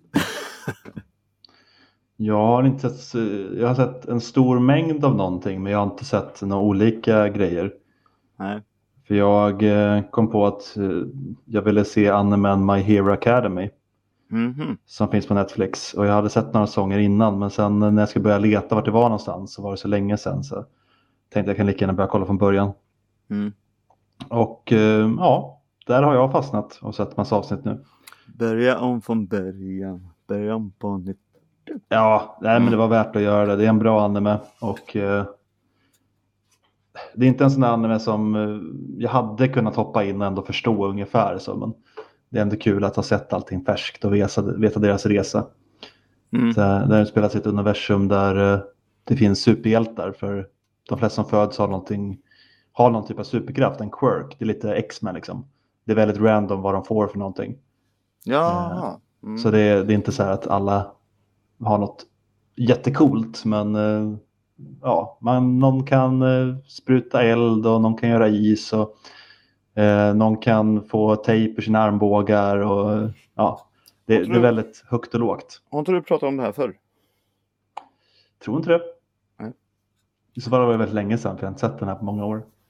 S1: Jag har sett en stor mängd av någonting, men jag har inte sett några olika grejer.
S2: Nej.
S1: För jag kom på att jag ville se animen My Hero Academy. Som finns på Netflix. Och jag hade sett några sånger innan, men sen när jag skulle börja leta vart det var någonstans så var det så länge sedan, så tänkte jag kan lika gärna börja kolla från början. Och ja, där har jag fastnat och sett massa avsnitt nu.
S2: Börja om från början. Börja om på nytt.
S1: Ja, nej, men det var värt att göra det. Det är en bra anime och det är inte en sån här anime som jag hade kunnat hoppa in och ändå förstå ungefär så, men det är ändå kul att ha sett allting färskt och veta deras resa. Så, där spelas ett universum där det finns superhjältar, för de flesta som föds har någon typ av superkraft, en quirk. Det är lite X-Men liksom. Det är väldigt random vad de får för någonting.
S2: Ja.
S1: Så det är inte så här att alla har något jättekult, men ja, någon kan spruta eld och någon kan göra is och någon kan få tejp på sina armbågar och ja, det är väldigt högt och lågt.
S2: Har inte du pratat om det här förr?
S1: Tror inte det.
S2: Nej.
S1: I så fall var det väldigt länge sedan, för jag har inte sett den här på många år.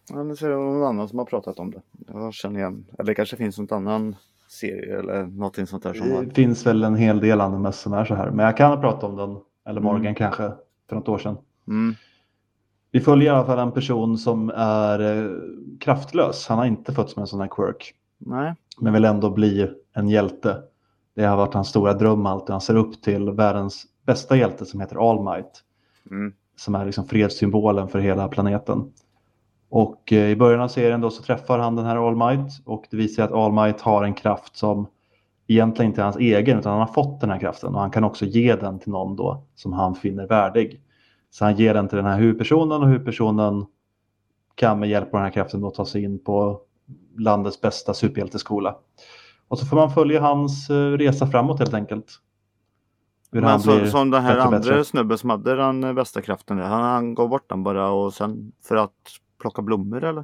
S2: Ja, nu ser jag någon annan som har pratat om det. Jag känner igen. Eller det kanske finns någon annan serie eller någonting sånt där som har...
S1: Det finns väl en hel del animes som är så här. Men jag kan ha pratat om den, eller Morgan kanske, för något år sedan.
S2: Mm.
S1: Vi följer i alla fall en person som är kraftlös. Han har inte fötts med en sån här quirk.
S2: Nej.
S1: Men vill ändå bli en hjälte. Det har varit hans stora dröm alltid. Han ser upp till världens bästa hjälte som heter All Might.
S2: Mm.
S1: Som är liksom fredssymbolen för hela planeten. Och i början av serien då så träffar han den här All Might. Och det visar sig att All Might har en kraft som egentligen inte är hans egen. Utan han har fått den här kraften. Och han kan också ge den till någon då som han finner värdig. Så han ger den till den här huvudpersonen. Och huvudpersonen kan med hjälp av den här kraften då ta sig in på landets bästa superhjälteskola. Och så får man följa hans resa framåt helt enkelt. Hur han blir
S2: som den här
S1: bättre och
S2: andra
S1: bättre.
S2: snubben som hade den bästa kraften där. Han gav bort den bara och sen för att plocka blommor eller?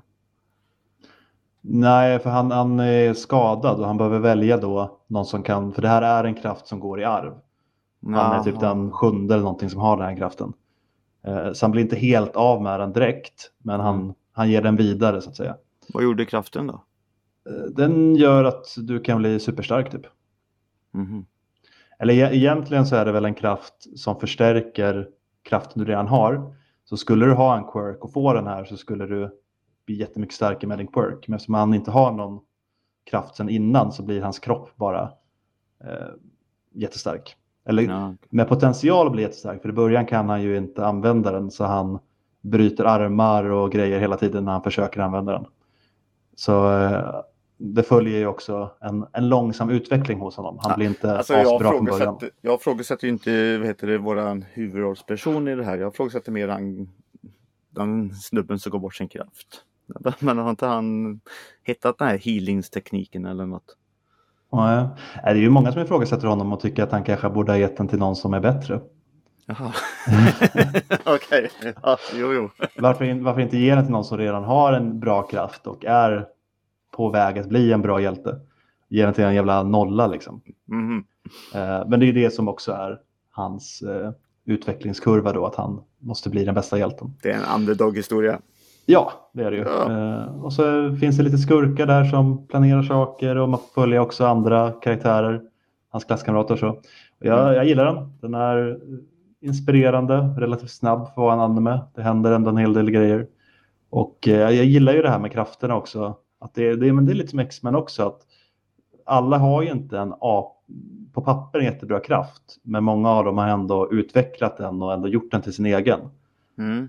S1: Nej, för han är skadad och han behöver välja då någon som kan, för det här är en kraft som går i arv. Han är typ den 7:e eller någonting som har den här kraften. Så han blir inte helt av med den direkt, men han ger den vidare så att säga.
S2: Vad gjorde kraften då?
S1: Den gör att du kan bli superstark typ.
S2: Mhm.
S1: Eller egentligen så är det väl en kraft som förstärker kraften du redan har. Så skulle du ha en quirk och få den här så skulle du bli jättemycket starkare med din quirk. Men eftersom han inte har någon kraft sedan innan så blir hans kropp bara jättestark. Eller med potential att bli jättestark. För i början kan han ju inte använda den så han bryter armar och grejer hela tiden när han försöker använda den. Så det följer ju också en långsam utveckling hos honom. Han blir inte asbra från början.
S2: Jag frågasätter ju inte våran huvudrollsperson i det här. Jag frågasätter mer den snubben som går bort sin kraft. Men har inte han hittat den här healingstekniken eller något?
S1: Nej, det är ju många som ifrågasätter honom och tycker att han kanske borde ha gett den till någon som är bättre.
S2: Jaha. Okej. Ja, jo.
S1: Varför inte ge den till någon som redan har en bra kraft och är på väg att bli en bra hjälte? Ge den till en jävla nolla liksom.
S2: Mm.
S1: Men det är ju det som också är hans utvecklingskurva då, att han måste bli den bästa hjälten.
S2: Det är en underdog-historia.
S1: Ja, det är det ju. Ja. Och så finns det lite skurkar där som planerar saker och man får följa också andra karaktärer, hans klasskamrater och så. Och jag gillar den. Den är inspirerande, relativt snabb för att vara en anime. Det händer ändå en hel del grejer. Och jag gillar ju det här med krafterna också. Att det är lite som X-Men också. Att alla har ju inte på papper en jättebra kraft. Men många av dem har ändå utvecklat den och ändå gjort den till sin egen.
S2: Mm.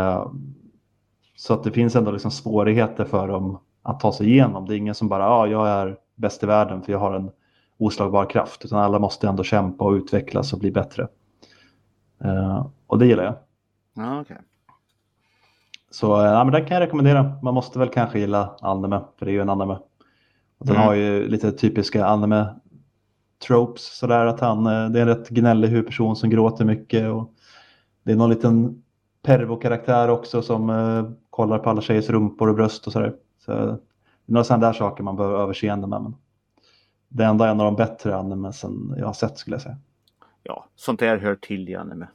S1: Så att det finns ändå liksom svårigheter för dem att ta sig igenom. Det är ingen som bara, jag är bäst i världen för jag har en oslagbar kraft. Utan alla måste ändå kämpa och utvecklas och bli bättre. Och det gillar jag.
S2: Ja, okej.
S1: Så men den kan jag rekommendera. Man måste väl kanske gilla anime, för det är ju en anime. Och den har ju lite typiska anime-tropes. Sådär att det är en rätt gnällig huvudperson som gråter mycket. Och det är någon liten pervo-karaktär också som kollar på alla tjejers rumpor och bröst och sådär. Så det är några sådana där saker man behöver överseende med. Men det är ändå en av de bättre anime som jag har sett skulle jag säga.
S2: Ja, sånt där hör till i anime.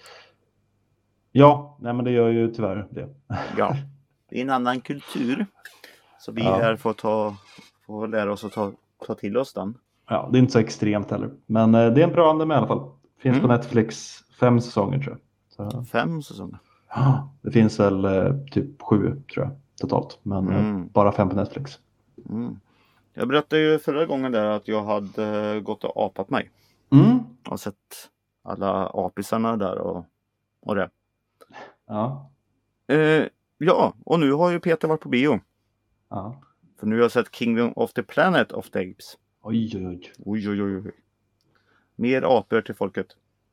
S1: Ja, nej men det gör ju tyvärr det.
S2: Ja, det är en annan kultur. Så vi här får lära oss att ta till oss den.
S1: Ja, det är inte så extremt heller. Men det är en bra anime i alla fall. Finns på Netflix 5 säsonger tror jag. Så.
S2: 5 säsonger?
S1: Ja, det finns väl typ 7 tror jag totalt. Men bara 5 på Netflix.
S2: Mm. Jag berättade ju förra gången där att jag hade gått och apat mig. Och sett alla apisarna där och det.
S1: Ja.
S2: Ja, och nu har ju Peter varit på bio.
S1: Ja.
S2: För nu har jag sett Kingdom of the Planet of the Apes.
S1: Oj.
S2: Mer apor till folket.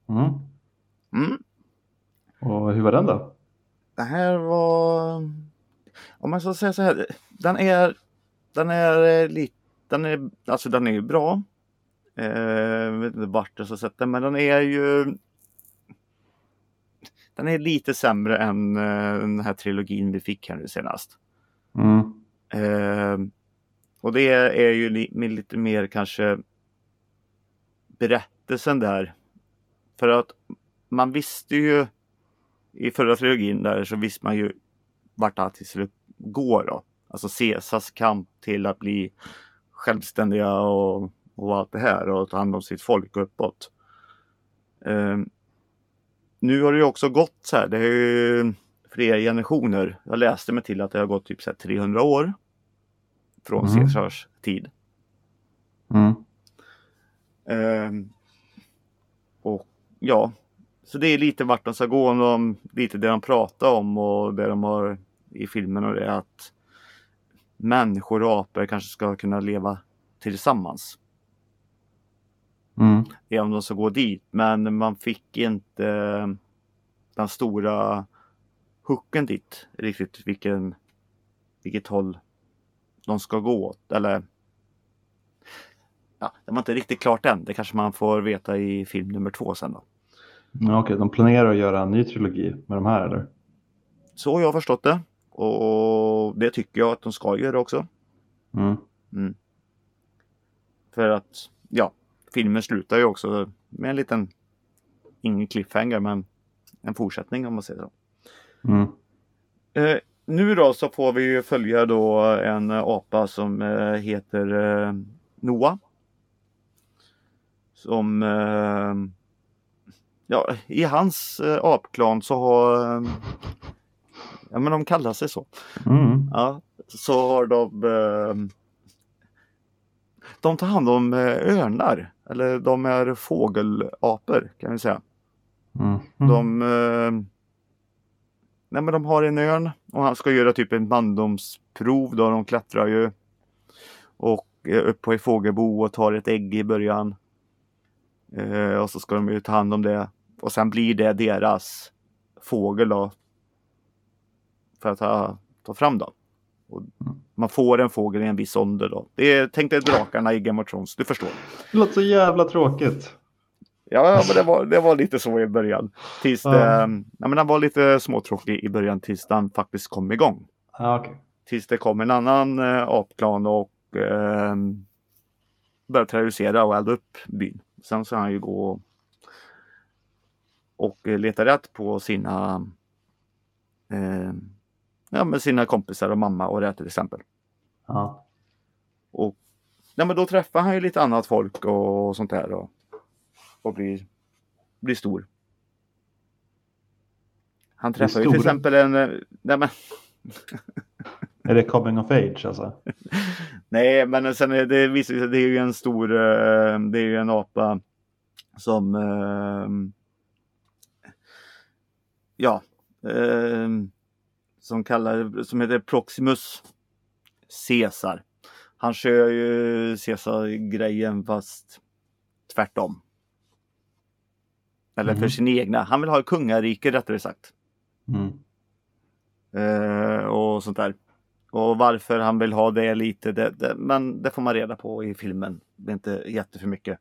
S1: Och hur var den då?
S2: Det här var... Om man ska säga så här. Den är ju bra. Jag vet inte vart jag ska sätta, men den är ju... Den är lite sämre än den här trilogin vi fick här nu senast. Och det är ju lite mer kanske berättelsen där. För att man visste ju i förra trilogin där så visste man ju vart allting går då. Alltså Caesars kamp till att bli självständiga och allt det här och ta hand om sitt folk uppåt. Nu har det ju också gått så här, det är ju flera generationer. Jag läste mig till att det har gått typ så här 300 år från Caesars tid. Och ja, så det är lite vart de ska gå, om lite det de pratar om och det de har i filmen, och det är att människor och apor kanske ska kunna leva tillsammans. Det är om de ska gå dit, men man fick inte den stora hooken dit riktigt, vilket håll de ska gå åt, eller ja, det var inte riktigt klart än. Det kanske man får veta i film nummer 2 sen då.
S1: Ja, okej, de planerar att göra en ny trilogi med de här, eller?
S2: Så har jag förstått det. Och det tycker jag att de ska göra också. För att, ja, filmen slutar ju också med en liten, ingen cliffhanger, men en fortsättning om man säger så. Nu då så får vi ju följa då en apa som heter Noah. Som ja, i hans apklan så har ja, men de kallar sig så. Ja, så har de tar hand om örnar, eller de är fågelapor kan vi säga. Nej, men de har en örn och han ska göra typ en mandomsprov då. De klättrar ju och upp på ett fågelbo och tar ett ägg i början. Och så ska de ju ta hand om det. Och sen blir det deras fågel då. För att ta fram då. Och man får en fågel i en viss ålder då. Tänk dig drakarna i Game of Thrones, du förstår.
S1: Det låter så jävla tråkigt.
S2: Ja, men det var lite så i början. Tills men den var lite småtråkig i början tills den faktiskt kom igång.
S1: Okay.
S2: Tills det kom en annan apklan och började terrorisera och elda upp byn. Sen så han ju gå och leta rätt på sina med sina kompisar och mamma och det till exempel.
S1: Ja.
S2: Och men då träffar han ju lite annat folk och sånt där och blir stor. Han träffar ju till exempel en
S1: Är det coming of age alltså?
S2: Nej, men sen det är ju en stor det är ju en apa som som heter Proximus Caesar. Han kör ju Caesar-grejen fast tvärtom. Eller för sin egna. Han vill ha kungarike rättare sagt. Och sånt där. Och varför han vill ha det lite, men det får man reda på i filmen. Det är inte jätteför mycket.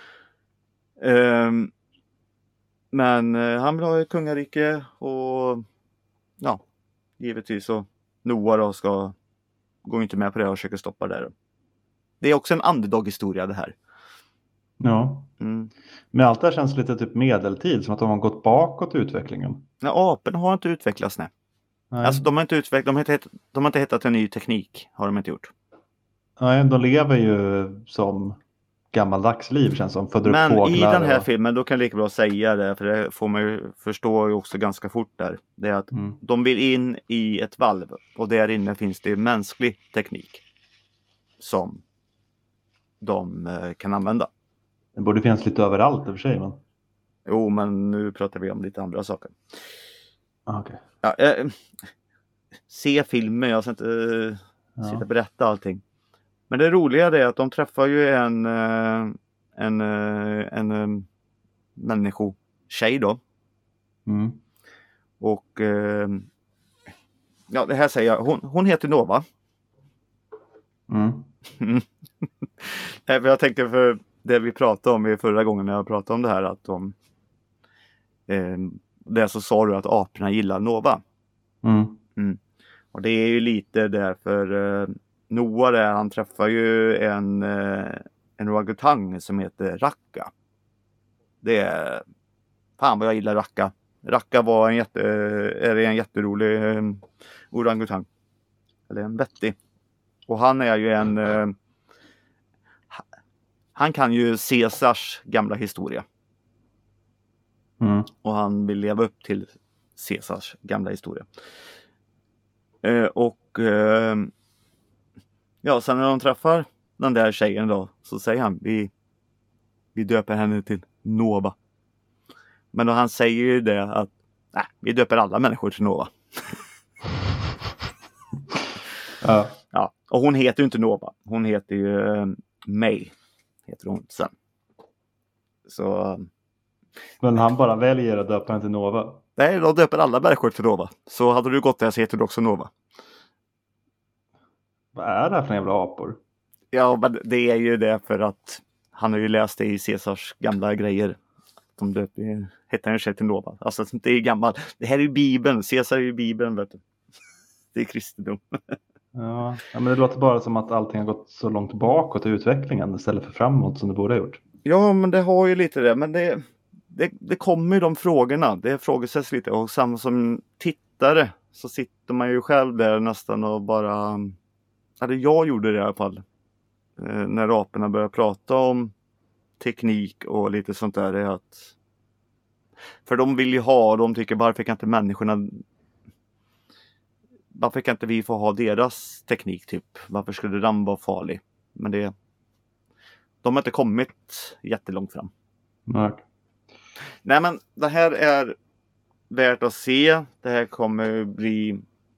S2: Men han vill ha ett kungarike och ja, givetvis så Noah då går inte med på det och försöker stoppa det. Det är också en underdog-historia det här.
S1: Ja. Men allt det här känns lite typ medeltid, som att de har gått bakåt i utvecklingen.
S2: Nej, apen har inte utvecklats, nej. Alltså de har inte utvecklat, de har inte hittat en ny teknik, har de inte gjort.
S1: Nej, de lever ju som gammaldags liv känns som. Föder upp fåglar.
S2: Men i den här filmen, då kan jag lika bra säga det, för det får man ju förstå ju också ganska fort där. Det är att de vill in i ett valv och där inne finns det mänsklig teknik som de kan använda.
S1: Det borde finnas lite överallt i och för sig. Men...
S2: Jo, men nu pratar vi om lite andra saker.
S1: Okay.
S2: Ja, se filmen, jag ska inte sitta och berätta allting. Men det roliga är att de träffar ju en människotjej då. Och ja, det här säger jag. Hon heter Nova. Jag tänker för det vi pratade om i förra gången när jag pratade om det här, att det så sa du att aporna gillar Nova. Och det är ju lite därför Noah där, han träffar ju en orangutang som heter Racka. Det är fan vad jag gillar Racka. Racka var är en jätterolig orangutang. Eller en vettig. Och han är ju han kan ju Caesars gamla historia.
S1: Mm.
S2: Och han vill leva upp till Caesars gamla historia. Ja, sen när de träffar den där tjejen då, så säger han vi döper henne till Nova. Men då han säger ju det att vi döper alla människor till Nova.
S1: Ja.
S2: Ja, och hon heter ju inte Nova. Hon heter ju May. Heter hon sen. Så
S1: Men han bara väljer att döpa henne till Nova.
S2: nej, då döper alla människor till Nova. Så hade du gått där så heter du också Nova.
S1: Vad är det här för jävla apor?
S2: Ja, men det är ju det för att han har ju läst det i Caesars gamla grejer. De heter han sig till Nova. Alltså det är gammalt. Det här är ju Bibeln. Caesar är ju Bibeln, vet du. Det är kristendom.
S1: Ja, men det låter bara som att allting har gått så långt bakåt i utvecklingen istället för framåt som det borde ha gjort.
S2: Ja, men det har ju lite det. Men det kommer ju de frågorna. Det frågesätts lite. Och samma som tittare så sitter man ju själv där nästan och bara... Eller jag gjorde det i alla fall. När aporna började prata om teknik och lite sånt där. Är att... För de vill ju ha, de tycker varför kan inte människorna... Varför kan inte vi få ha deras teknik typ? Varför skulle den vara farlig? Men de har inte kommit jättelångt fram. Nej, men det här är värt att se. Det här kommer bli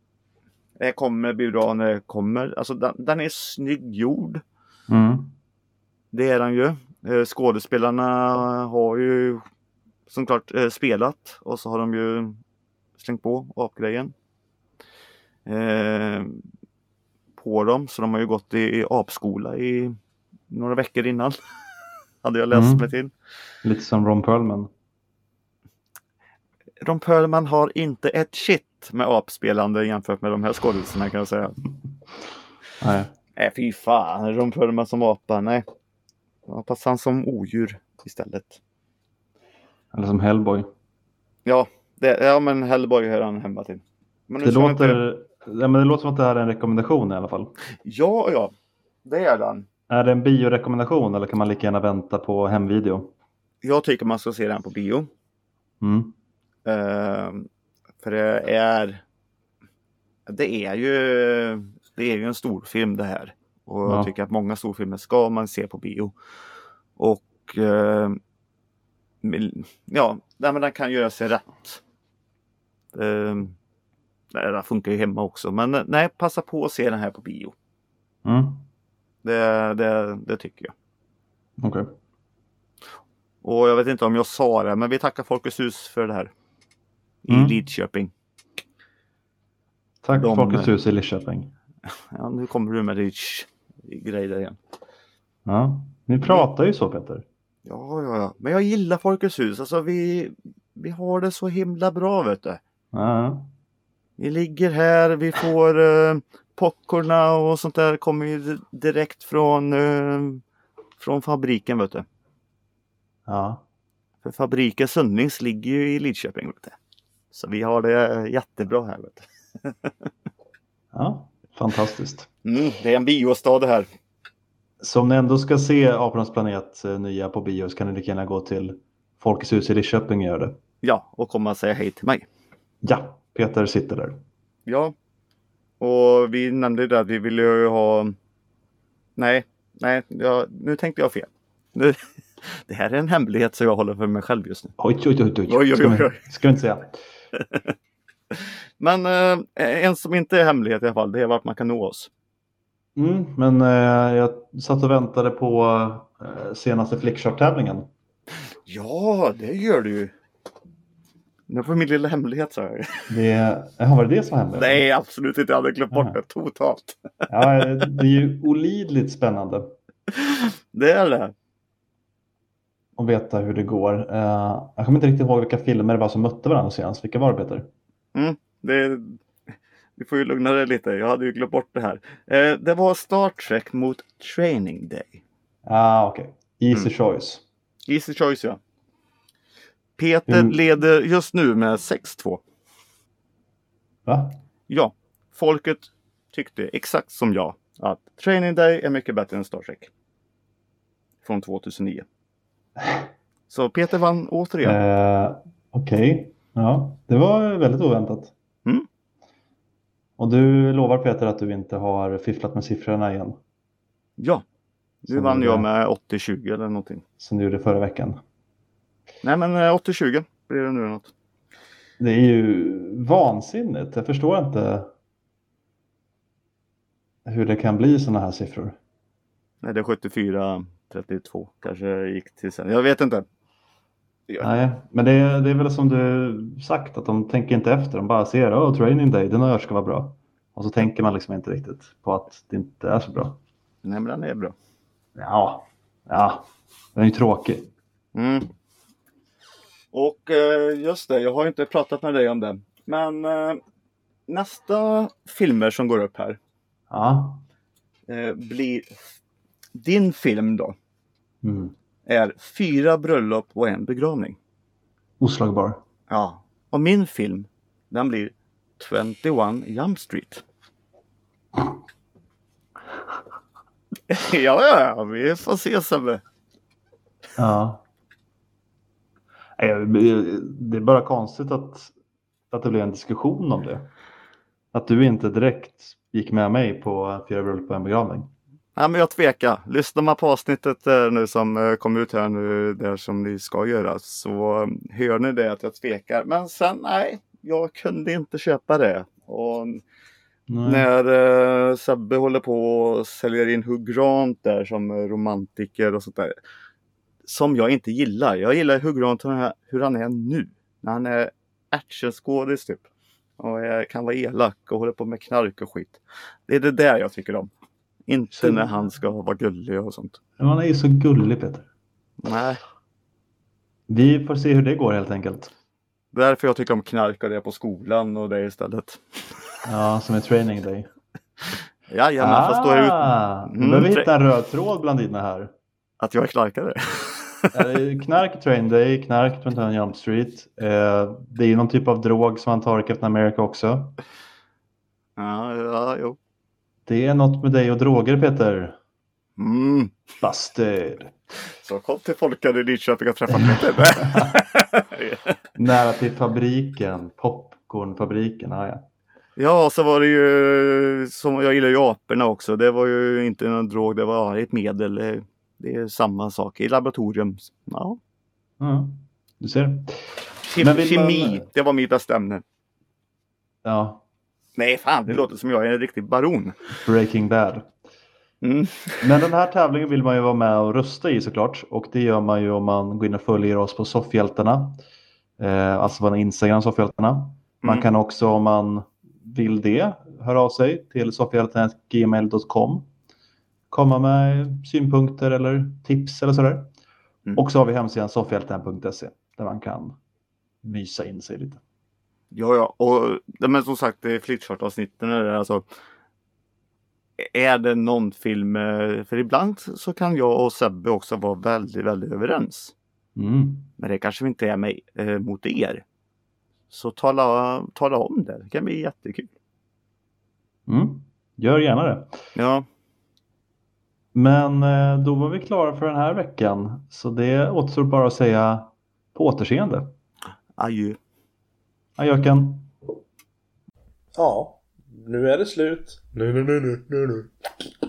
S2: bra när det kommer. Alltså den är snygg gjord.
S1: Mm.
S2: Det är den ju. Skådespelarna har ju som klart spelat. Och så har de ju slängt på apgrejen. På dem. Så de har ju gått i apskola i några veckor innan. Hade jag läst mig till.
S1: Lite som Ron Perlman.
S2: Ron Perlman har inte ett shit med apspelande jämfört med de här skådespelarna, kan jag säga.
S1: Nej.
S2: Nej, fy fan. Ron Perlman som apa, nej. Passar han som odjur istället.
S1: Eller som Hellboy.
S2: Ja, men Hellboy hör han hemma till. Men
S1: Det låter som att det här är en rekommendation i alla fall.
S2: Ja, det är den.
S1: Är det en biorekommendation eller kan man lika gärna vänta på hemvideo?
S2: Jag tycker man ska se den på bio.
S1: Mm.
S2: För det är ju en stor film det här. Och jag tycker att många storfilmer ska man se på bio. Och men den kan göra sig rätt. Det funkar ju hemma också. Men nej, passa på att se den här på bio.
S1: Mm.
S2: Det tycker jag.
S1: Okej.
S2: Och jag vet inte om jag sa det, men vi tackar Folkets hus för det här. I Lidköping.
S1: Tack Folkets hus i Lidköping.
S2: Ja, nu kommer du med grejer där igen.
S1: Ja, ni pratar ju så, Peter.
S2: Ja. Men jag gillar Folkets hus. Alltså vi har det så himla bra, vet du.
S1: Ja.
S2: Vi ligger här, vi får popcorna och sånt där kommer ju direkt från fabriken, vet du.
S1: Ja.
S2: För fabriken Sundnings ligger ju i Lidköping, vet du. Så vi har det jättebra här, vet du.
S1: Ja, fantastiskt.
S2: Det är en biostad det här.
S1: Så om ni ändå ska se Apornas planet nya på bio så kan ni lika gärna gå till Folkets hus i Lidköping och göra det.
S2: Ja, och komma och säga hej till mig.
S1: Ja, Peter sitter där.
S2: Ja, och vi nämnde det att vi ville ju ha... Nej, nu tänkte jag fel. Det här är en hemlighet så jag håller för mig själv just nu.
S1: Oj. Ska vi inte säga.
S2: Men en som inte är hemlighet i alla fall, det är vart man kan nå oss.
S1: Men jag satt och väntade på senaste Flickshop-tävlingen.
S2: Ja, det gör du ju. Nu får min lilla hemlighet, så här.
S1: Var det som hände?
S2: Nej, absolut inte. Jag hade glömt bort det totalt.
S1: Ja, det är ju olidligt spännande.
S2: Det är det.
S1: Och veta hur det går. Jag kommer inte riktigt ihåg vilka filmer det var som mötte varandra senast. Vilka var det, Peter?
S2: Vi får ju lugna dig lite. Jag hade ju glömt bort det här. Det var Star Trek mot Training Day.
S1: Okej. Easy choice.
S2: Easy choice, ja. Peter leder just nu med 6-2.
S1: Va?
S2: Ja, folket tyckte exakt som jag att Training Day är mycket bättre än Star Trek. Från 2009. Så Peter vann återigen.
S1: Okej. Ja, det var väldigt oväntat.
S2: Mm.
S1: Och du lovar Peter att du inte har fifflat med siffrorna igen?
S2: Ja, nu vann jag med 80-20 eller någonting.
S1: Som du gjorde förra veckan.
S2: Nej, men 80-20 blir det nu något.
S1: Det är ju vansinnigt. Jag förstår inte hur det kan bli sådana här siffror.
S2: Nej, det är 74-32 kanske gick till sen. Jag vet inte.
S1: Nej, men det är väl som du sagt att de tänker inte efter. De bara ser, Training Day, den här ska vara bra. Och så tänker man liksom inte riktigt på att det inte är så bra.
S2: Nej, men den är bra.
S1: Ja, den är ju tråkig.
S2: Mm. Och just det, jag har inte pratat med dig om det. Men nästa filmer som går upp här blir din film då. Är 4 bröllop och en begravning.
S1: Oslagbar.
S2: Ja, och min film den blir 21 Jump Street. Ja, vi får se sen.
S1: Ja. Det är bara konstigt att det blev en diskussion om det. Att du inte direkt gick med mig på 4 bröllop och en begravning.
S2: Ja, men jag tvekar. Lyssnar man på avsnittet nu som kom ut här nu, där som ni ska göra, så hör ni det att jag tvekar. Men sen, nej, jag kunde inte köpa det. Och när Sebbe håller på och säljer in Hugh Grant där som romantiker och sånt där, som jag inte gillar. Jag gillar Hugh Grant hur han är nu. När han är actionskådis typ. Och kan vara elak och håller på med knark och skit. Det är det där jag tycker om. Inte när han ska vara gullig och sånt.
S1: Men han är ju så gullig, Peter.
S2: Nej.
S1: Vi får se hur det går helt enkelt.
S2: Därför jag tycker om knark och det på skolan och det istället.
S1: Ja, som är Training Day.
S2: Jajamän, fast då är
S1: det du behöver hitta en röd tråd bland dina här.
S2: Att jag är knarkare.
S1: Knark Training Day, knark 21 Jump Street. Det är ju någon typ av drog som man tar i Captain America också.
S2: Ja, jo.
S1: Det är något med dig och droger, Peter. Busted.
S2: Så kom till Folkan i Lidköping och träffa Peter.
S1: Nära till fabriken, popcornfabriken.
S2: Ja, så var det ju, som jag gillar ju aporna också. Det var ju inte någon drog, det var ett medel. Det är samma sak i laboratorium. Ja.
S1: Du ser.
S2: Kemi, det var mitt bästa ämne.
S1: Ja.
S2: Nej, fan, det låter som jag är en riktig baron.
S1: Breaking Bad. Men den här tävlingen vill man ju vara med och rösta i såklart. Och det gör man ju om man går in och följer oss på Soffhjältarna. Alltså på Instagram Soffhjältarna. Man kan också, om man vill det, höra av sig till soffhjältarna@gmail.com. Komma med synpunkter eller tips eller sådär. Och så har vi hemsidan soffhjältarna.se där man kan mysa in sig lite.
S2: Ja, och men som sagt, det är Flitchart-avsnitten alltså. Är det någon film, för ibland så kan jag och Sebbe också vara väldigt, väldigt överens. Men det kanske vi inte är med mot er. Så tala om det. Det kan bli jättekul.
S1: Gör gärna det.
S2: Ja.
S1: Men då var vi klara för den här veckan. Så det återstår bara att säga på återseende.
S2: Adjö.
S1: Adjöken.
S3: Ja, nu är det slut. Nu.